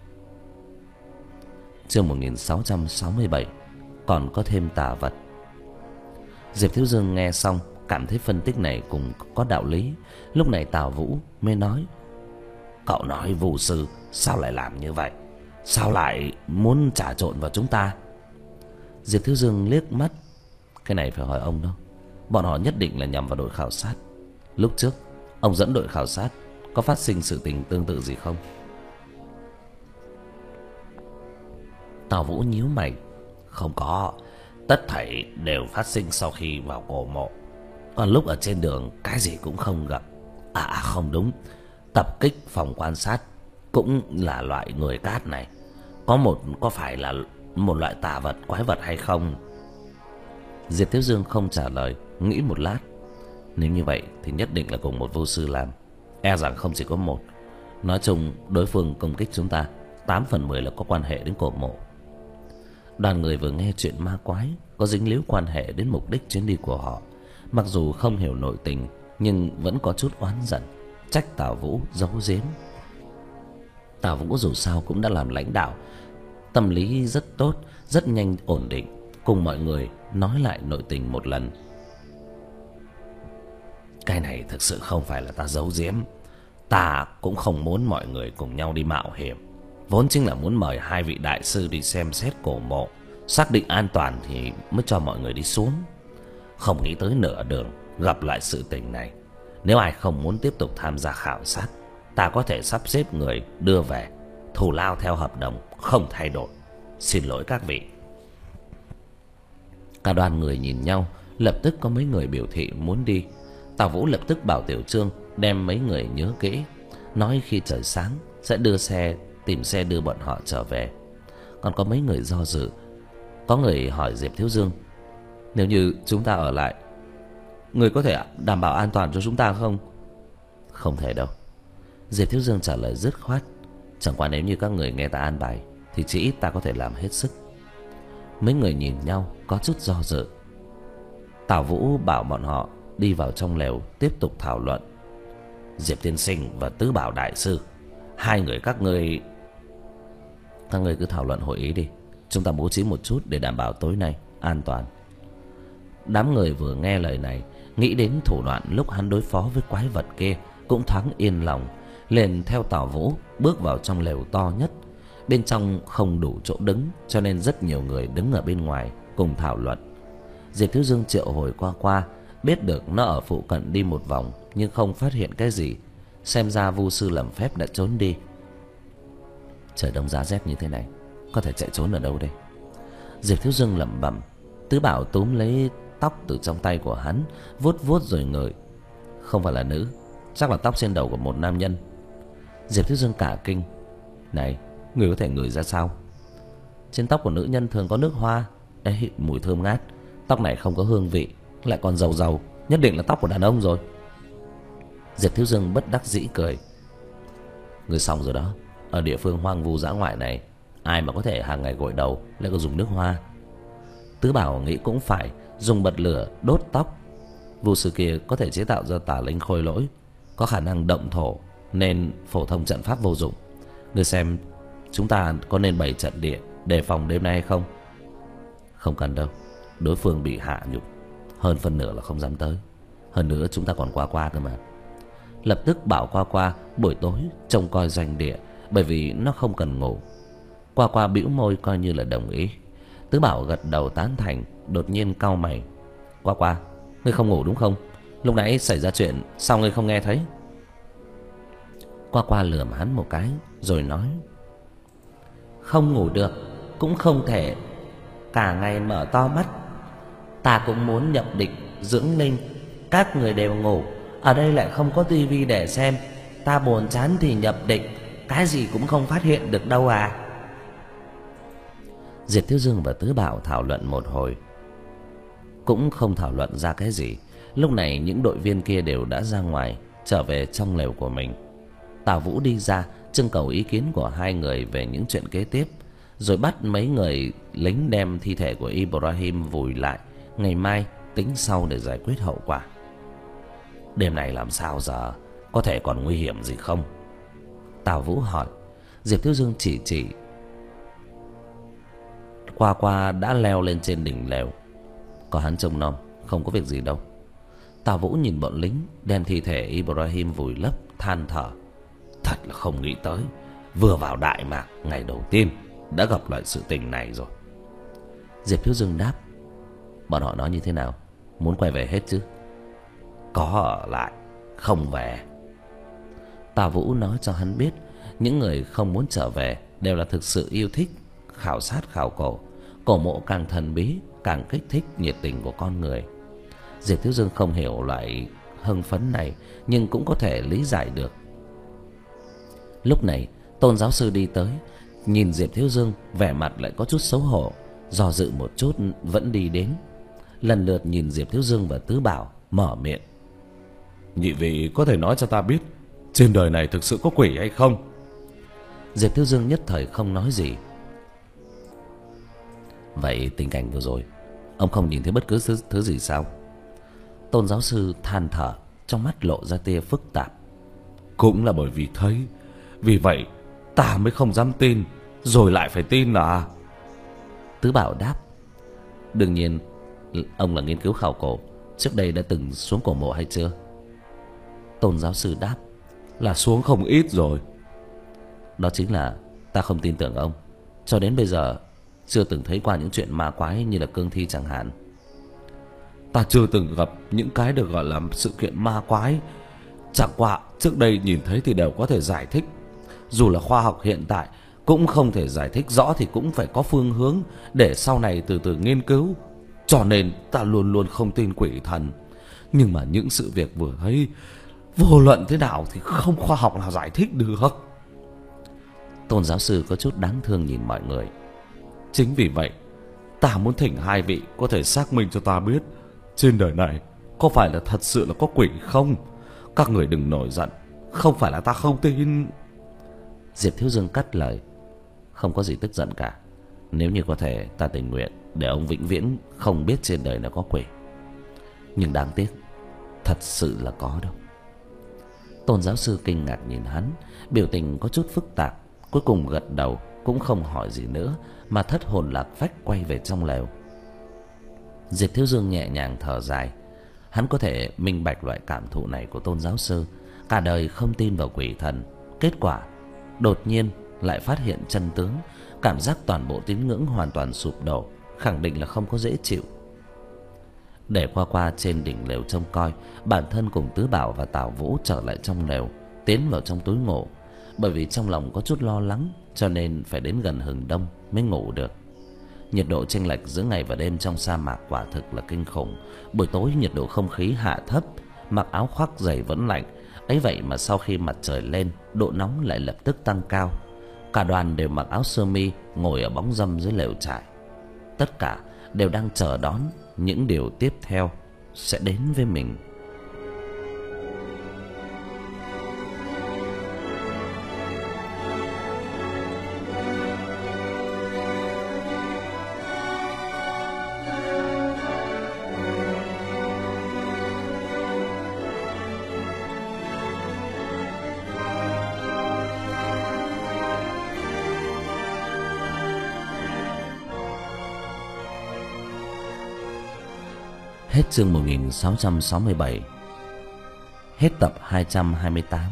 Chương một nghìn sáu trăm sáu mươi bảy. Còn có thêm tà vật. Diệp Thiếu Dương nghe xong cảm thấy phân tích này cũng có đạo lý. Lúc này Tào Vũ mới nói: cậu nói Vu sư sao lại làm như vậy? Sao lại muốn trà trộn vào chúng ta? Diệp Thiếu Dương liếc mắt: cái này phải hỏi ông đâu. Bọn họ nhất định là nhằm vào đội khảo sát. Lúc trước ông dẫn đội khảo sát, có phát sinh sự tình tương tự gì không? Tào Vũ nhíu mày: không có, tất thảy đều phát sinh sau khi vào cổ mộ. Còn lúc ở trên đường cái gì cũng không gặp. À, à không đúng, tập kích phòng quan sát cũng là loại người cát này. Có một có phải là một loại tà vật, quái vật hay không? Diệp Thiếu Dương không trả lời, nghĩ một lát: nếu như vậy thì nhất định là cùng một vô sư làm. E rằng không chỉ có một. Nói chung đối phương công kích chúng ta, tám phần mười là có quan hệ đến cổ mộ. Đoàn người vừa nghe chuyện ma quái có dính líu quan hệ đến mục đích chuyến đi của họ. Mặc dù không hiểu nội tình, nhưng vẫn có chút oán giận, trách Tào Vũ giấu giếm. Tào Vũ dù sao cũng đã làm lãnh đạo, tâm lý rất tốt, rất nhanh ổn định, cùng mọi người nói lại nội tình một lần. Cái này thực sự không phải là ta giấu giếm. Ta cũng không muốn mọi người cùng nhau đi mạo hiểm. Vốn chính là muốn mời hai vị đại sư đi xem xét cổ mộ, xác định an toàn thì mới cho mọi người đi xuống. Không nghĩ tới nửa đường gặp lại sự tình này. Nếu ai không muốn tiếp tục tham gia khảo sát, ta có thể sắp xếp người đưa về, thù lao theo hợp đồng không thay đổi. Xin lỗi các vị. Cả đoàn người nhìn nhau, lập tức có mấy người biểu thị muốn đi. Tào Vũ lập tức bảo Tiểu Trương đem mấy người nhớ kỹ, nói khi trời sáng sẽ đưa xe, tìm xe đưa bọn họ trở về. Còn có mấy người do dự. Có người hỏi Diệp Thiếu Dương: nếu như chúng ta ở lại, người có thể đảm bảo an toàn cho chúng ta không? Không thể đâu. Diệp Thiếu Dương trả lời dứt khoát: chẳng qua nếu như các người nghe ta an bài thì chỉ ít ta có thể làm hết sức. Mấy người nhìn nhau có chút do dự. Tào Vũ bảo bọn họ đi vào trong lều tiếp tục thảo luận. Diệp tiên sinh và Tứ Bảo đại sư, hai người các ngươi Các ngươi cứ thảo luận hội ý đi. Chúng ta bố trí một chút để đảm bảo tối nay an toàn. Đám người vừa nghe lời này, nghĩ đến thủ đoạn lúc hắn đối phó với quái vật kia, cũng thoáng yên lòng, liền theo Tào Vũ bước vào trong lều to nhất. Bên trong không đủ chỗ đứng, cho nên rất nhiều người đứng ở bên ngoài cùng thảo luận. Diệp Thiếu Dương triệu hồi qua qua, biết được nó ở phụ cận đi một vòng nhưng không phát hiện cái gì. Xem ra Vu sư lầm phép đã trốn đi. Trời đông giá rét như thế này, có thể chạy trốn ở đâu đây? Diệp Thiếu Dương lẩm bẩm. Tứ Bảo túm lấy tóc từ trong tay của hắn, vuốt vuốt rồi ngửi. Không phải là nữ, chắc là tóc trên đầu của một nam nhân. Diệp Thiếu Dương cả kinh. Này, người có thể ngửi ra sao? Trên tóc của nữ nhân thường có nước hoa. Đấy, mùi thơm ngát. Tóc này không có hương vị, lại còn dầu dầu, nhất định là tóc của đàn ông rồi. Diệp Thiếu Dương bất đắc dĩ cười. Người xong rồi đó. Ở địa phương hoang vu dã ngoại này, ai mà có thể hàng ngày gội đầu lại còn dùng nước hoa? Tứ Bảo nghĩ cũng phải, dùng bật lửa đốt tóc. Vu sư kia có thể chế tạo ra tà linh khôi lỗi, có khả năng động thổ, nên phổ thông trận pháp vô dụng. Ngươi xem, chúng ta có nên bày trận địa đề phòng đêm nay hay không? Không cần đâu, đối phương bị hạ nhục, hơn phân nửa là không dám tới. Hơn nữa chúng ta còn qua qua cơ mà. Lập tức bảo qua qua buổi tối trông coi doanh địa, bởi vì nó không cần ngủ. Qua qua bĩu môi coi như là đồng ý. Tứ Bảo gật đầu tán thành, đột nhiên cau mày. Qua qua, ngươi không ngủ đúng không? Lúc nãy xảy ra chuyện sao ngươi không nghe thấy? Qua qua lườm hắn một cái rồi nói: không ngủ được, cũng không thể cả ngày mở to mắt. Ta cũng muốn nhập định dưỡng linh, các người đều ngủ, ở đây lại không có tivi để xem. Ta buồn chán thì nhập định, cái gì cũng không phát hiện được đâu à. Diệp Thiếu Dương và Tứ Bảo thảo luận một hồi, cũng không thảo luận ra cái gì. Lúc này những đội viên kia đều đã ra ngoài. trở về trong lều của mình. Tào Vũ đi ra trưng cầu ý kiến của hai người về những chuyện kế tiếp, rồi bắt mấy người lính đem thi thể của Ibrahim vùi lại, ngày mai tính sau để giải quyết hậu quả. Đêm này làm sao giờ, có thể còn nguy hiểm gì không? Tào Vũ hỏi. Diệp Thiếu Dương chỉ chỉ. Qua Qua đã leo lên trên đỉnh lều, có hắn trông nom, không có việc gì đâu. Tào Vũ nhìn bọn lính đem thi thể Ibrahim vùi lấp, than thở. Thật là không nghĩ tới, vừa vào Đại Mạc ngày đầu tiên đã gặp loại sự tình này rồi. Diệp Thiếu Dương đáp. Bọn họ nói như thế nào? Muốn quay về hết chứ? Có ở lại, không về. Tào Vũ nói cho hắn biết, những người không muốn trở về đều là thực sự yêu thích khảo sát khảo cổ. Cổ mộ càng thần bí, càng kích thích nhiệt tình của con người. Diệp Thiếu Dương không hiểu loại hưng phấn này, nhưng cũng có thể lý giải được. Lúc này Tôn giáo sư đi tới, nhìn Diệp Thiếu Dương, vẻ mặt lại có chút xấu hổ, do dự một chút vẫn đi đến, lần lượt nhìn Diệp Thiếu Dương và Tứ Bảo, mở miệng. Nhị vị có thể nói cho ta biết, trên đời này thực sự có quỷ hay không? Diệp Thiếu Dương nhất thời không nói gì. Vậy tình cảnh vừa rồi, ông không nhìn thấy bất cứ thứ, thứ gì sao? Tôn giáo sư than thở, trong mắt lộ ra tia phức tạp. Cũng là bởi vì thấy, vì vậy ta mới không dám tin, rồi lại phải tin à? Tứ Bảo đáp. Đương nhiên, ông là nghiên cứu khảo cổ, trước đây đã từng xuống cổ mộ hay chưa? Tôn giáo sư đáp. Là xuống không ít rồi. Đó chính là ta không tin tưởng ông. Cho đến bây giờ chưa từng thấy qua những chuyện ma quái như là cương thi chẳng hạn. Ta chưa từng gặp những cái được gọi là sự kiện ma quái. Chẳng qua trước đây nhìn thấy thì đều có thể giải thích. Dù là khoa học hiện tại cũng không thể giải thích rõ, thì cũng phải có phương hướng để sau này từ từ nghiên cứu. Cho nên ta luôn luôn không tin quỷ thần. Nhưng mà những sự việc vừa thấy, vô luận thế nào thì không khoa học nào giải thích được. Tôn giáo sư có chút đáng thương nhìn mọi người. Chính vì vậy ta muốn thỉnh hai vị có thể xác minh cho ta biết, trên đời này có phải là thật sự là có quỷ không? Các người đừng nổi giận, không phải là ta không tin. Diệp Thiếu Dương cắt lời. Không có gì tức giận cả. Nếu như có thể, ta tình nguyện để ông vĩnh viễn không biết trên đời này có quỷ. Nhưng đáng tiếc, thật sự là có đâu. Tôn giáo sư kinh ngạc nhìn hắn, biểu tình có chút phức tạp, cuối cùng gật đầu, cũng không hỏi gì nữa, mà thất hồn lạc phách quay về trong lều. Diệp Thiếu Dương nhẹ nhàng thở dài. Hắn có thể minh bạch loại cảm thụ này của tôn giáo sư, cả đời không tin vào quỷ thần, kết quả đột nhiên lại phát hiện chân tướng, cảm giác toàn bộ tín ngưỡng hoàn toàn sụp đổ, khẳng định là không có dễ chịu. Để Qua Qua trên đỉnh lều trông coi, bản thân cùng Tứ Bảo và Tào Vũ trở lại trong lều, tiến vào trong túi ngủ. Bởi vì trong lòng có chút lo lắng, cho nên phải đến gần hừng đông mới ngủ được. Nhiệt độ chênh lệch giữa ngày và đêm trong sa mạc quả thực là kinh khủng. Buổi tối nhiệt độ không khí hạ thấp, mặc áo khoác dày vẫn lạnh. Ấy vậy mà sau khi mặt trời lên, độ nóng lại lập tức tăng cao. Cả đoàn đều mặc áo sơ mi, ngồi ở bóng râm dưới lều trại. Tất cả đều đang chờ đón những điều tiếp theo sẽ đến với mình. Hết chương một nghìn sáu trăm sáu mươi bảy. Hết tập hai trăm hai mươi tám.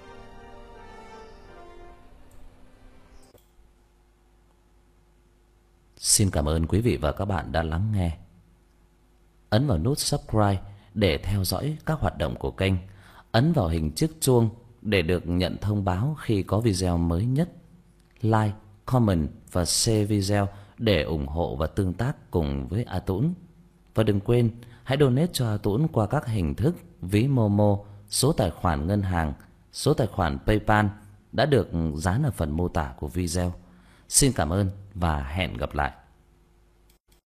Xin cảm ơn quý vị và các bạn đã lắng nghe. Ấn vào nút subscribe để theo dõi các hoạt động của kênh. Ấn vào hình chiếc chuông để được nhận thông báo khi có video mới nhất. Like, comment và share video để ủng hộ và tương tác cùng với A Tũng. Và đừng quên hãy donate cho A Tũng qua các hình thức ví Momo, số tài khoản ngân hàng, số tài khoản PayPal đã được dán ở phần mô tả của video. Xin cảm ơn và hẹn gặp lại.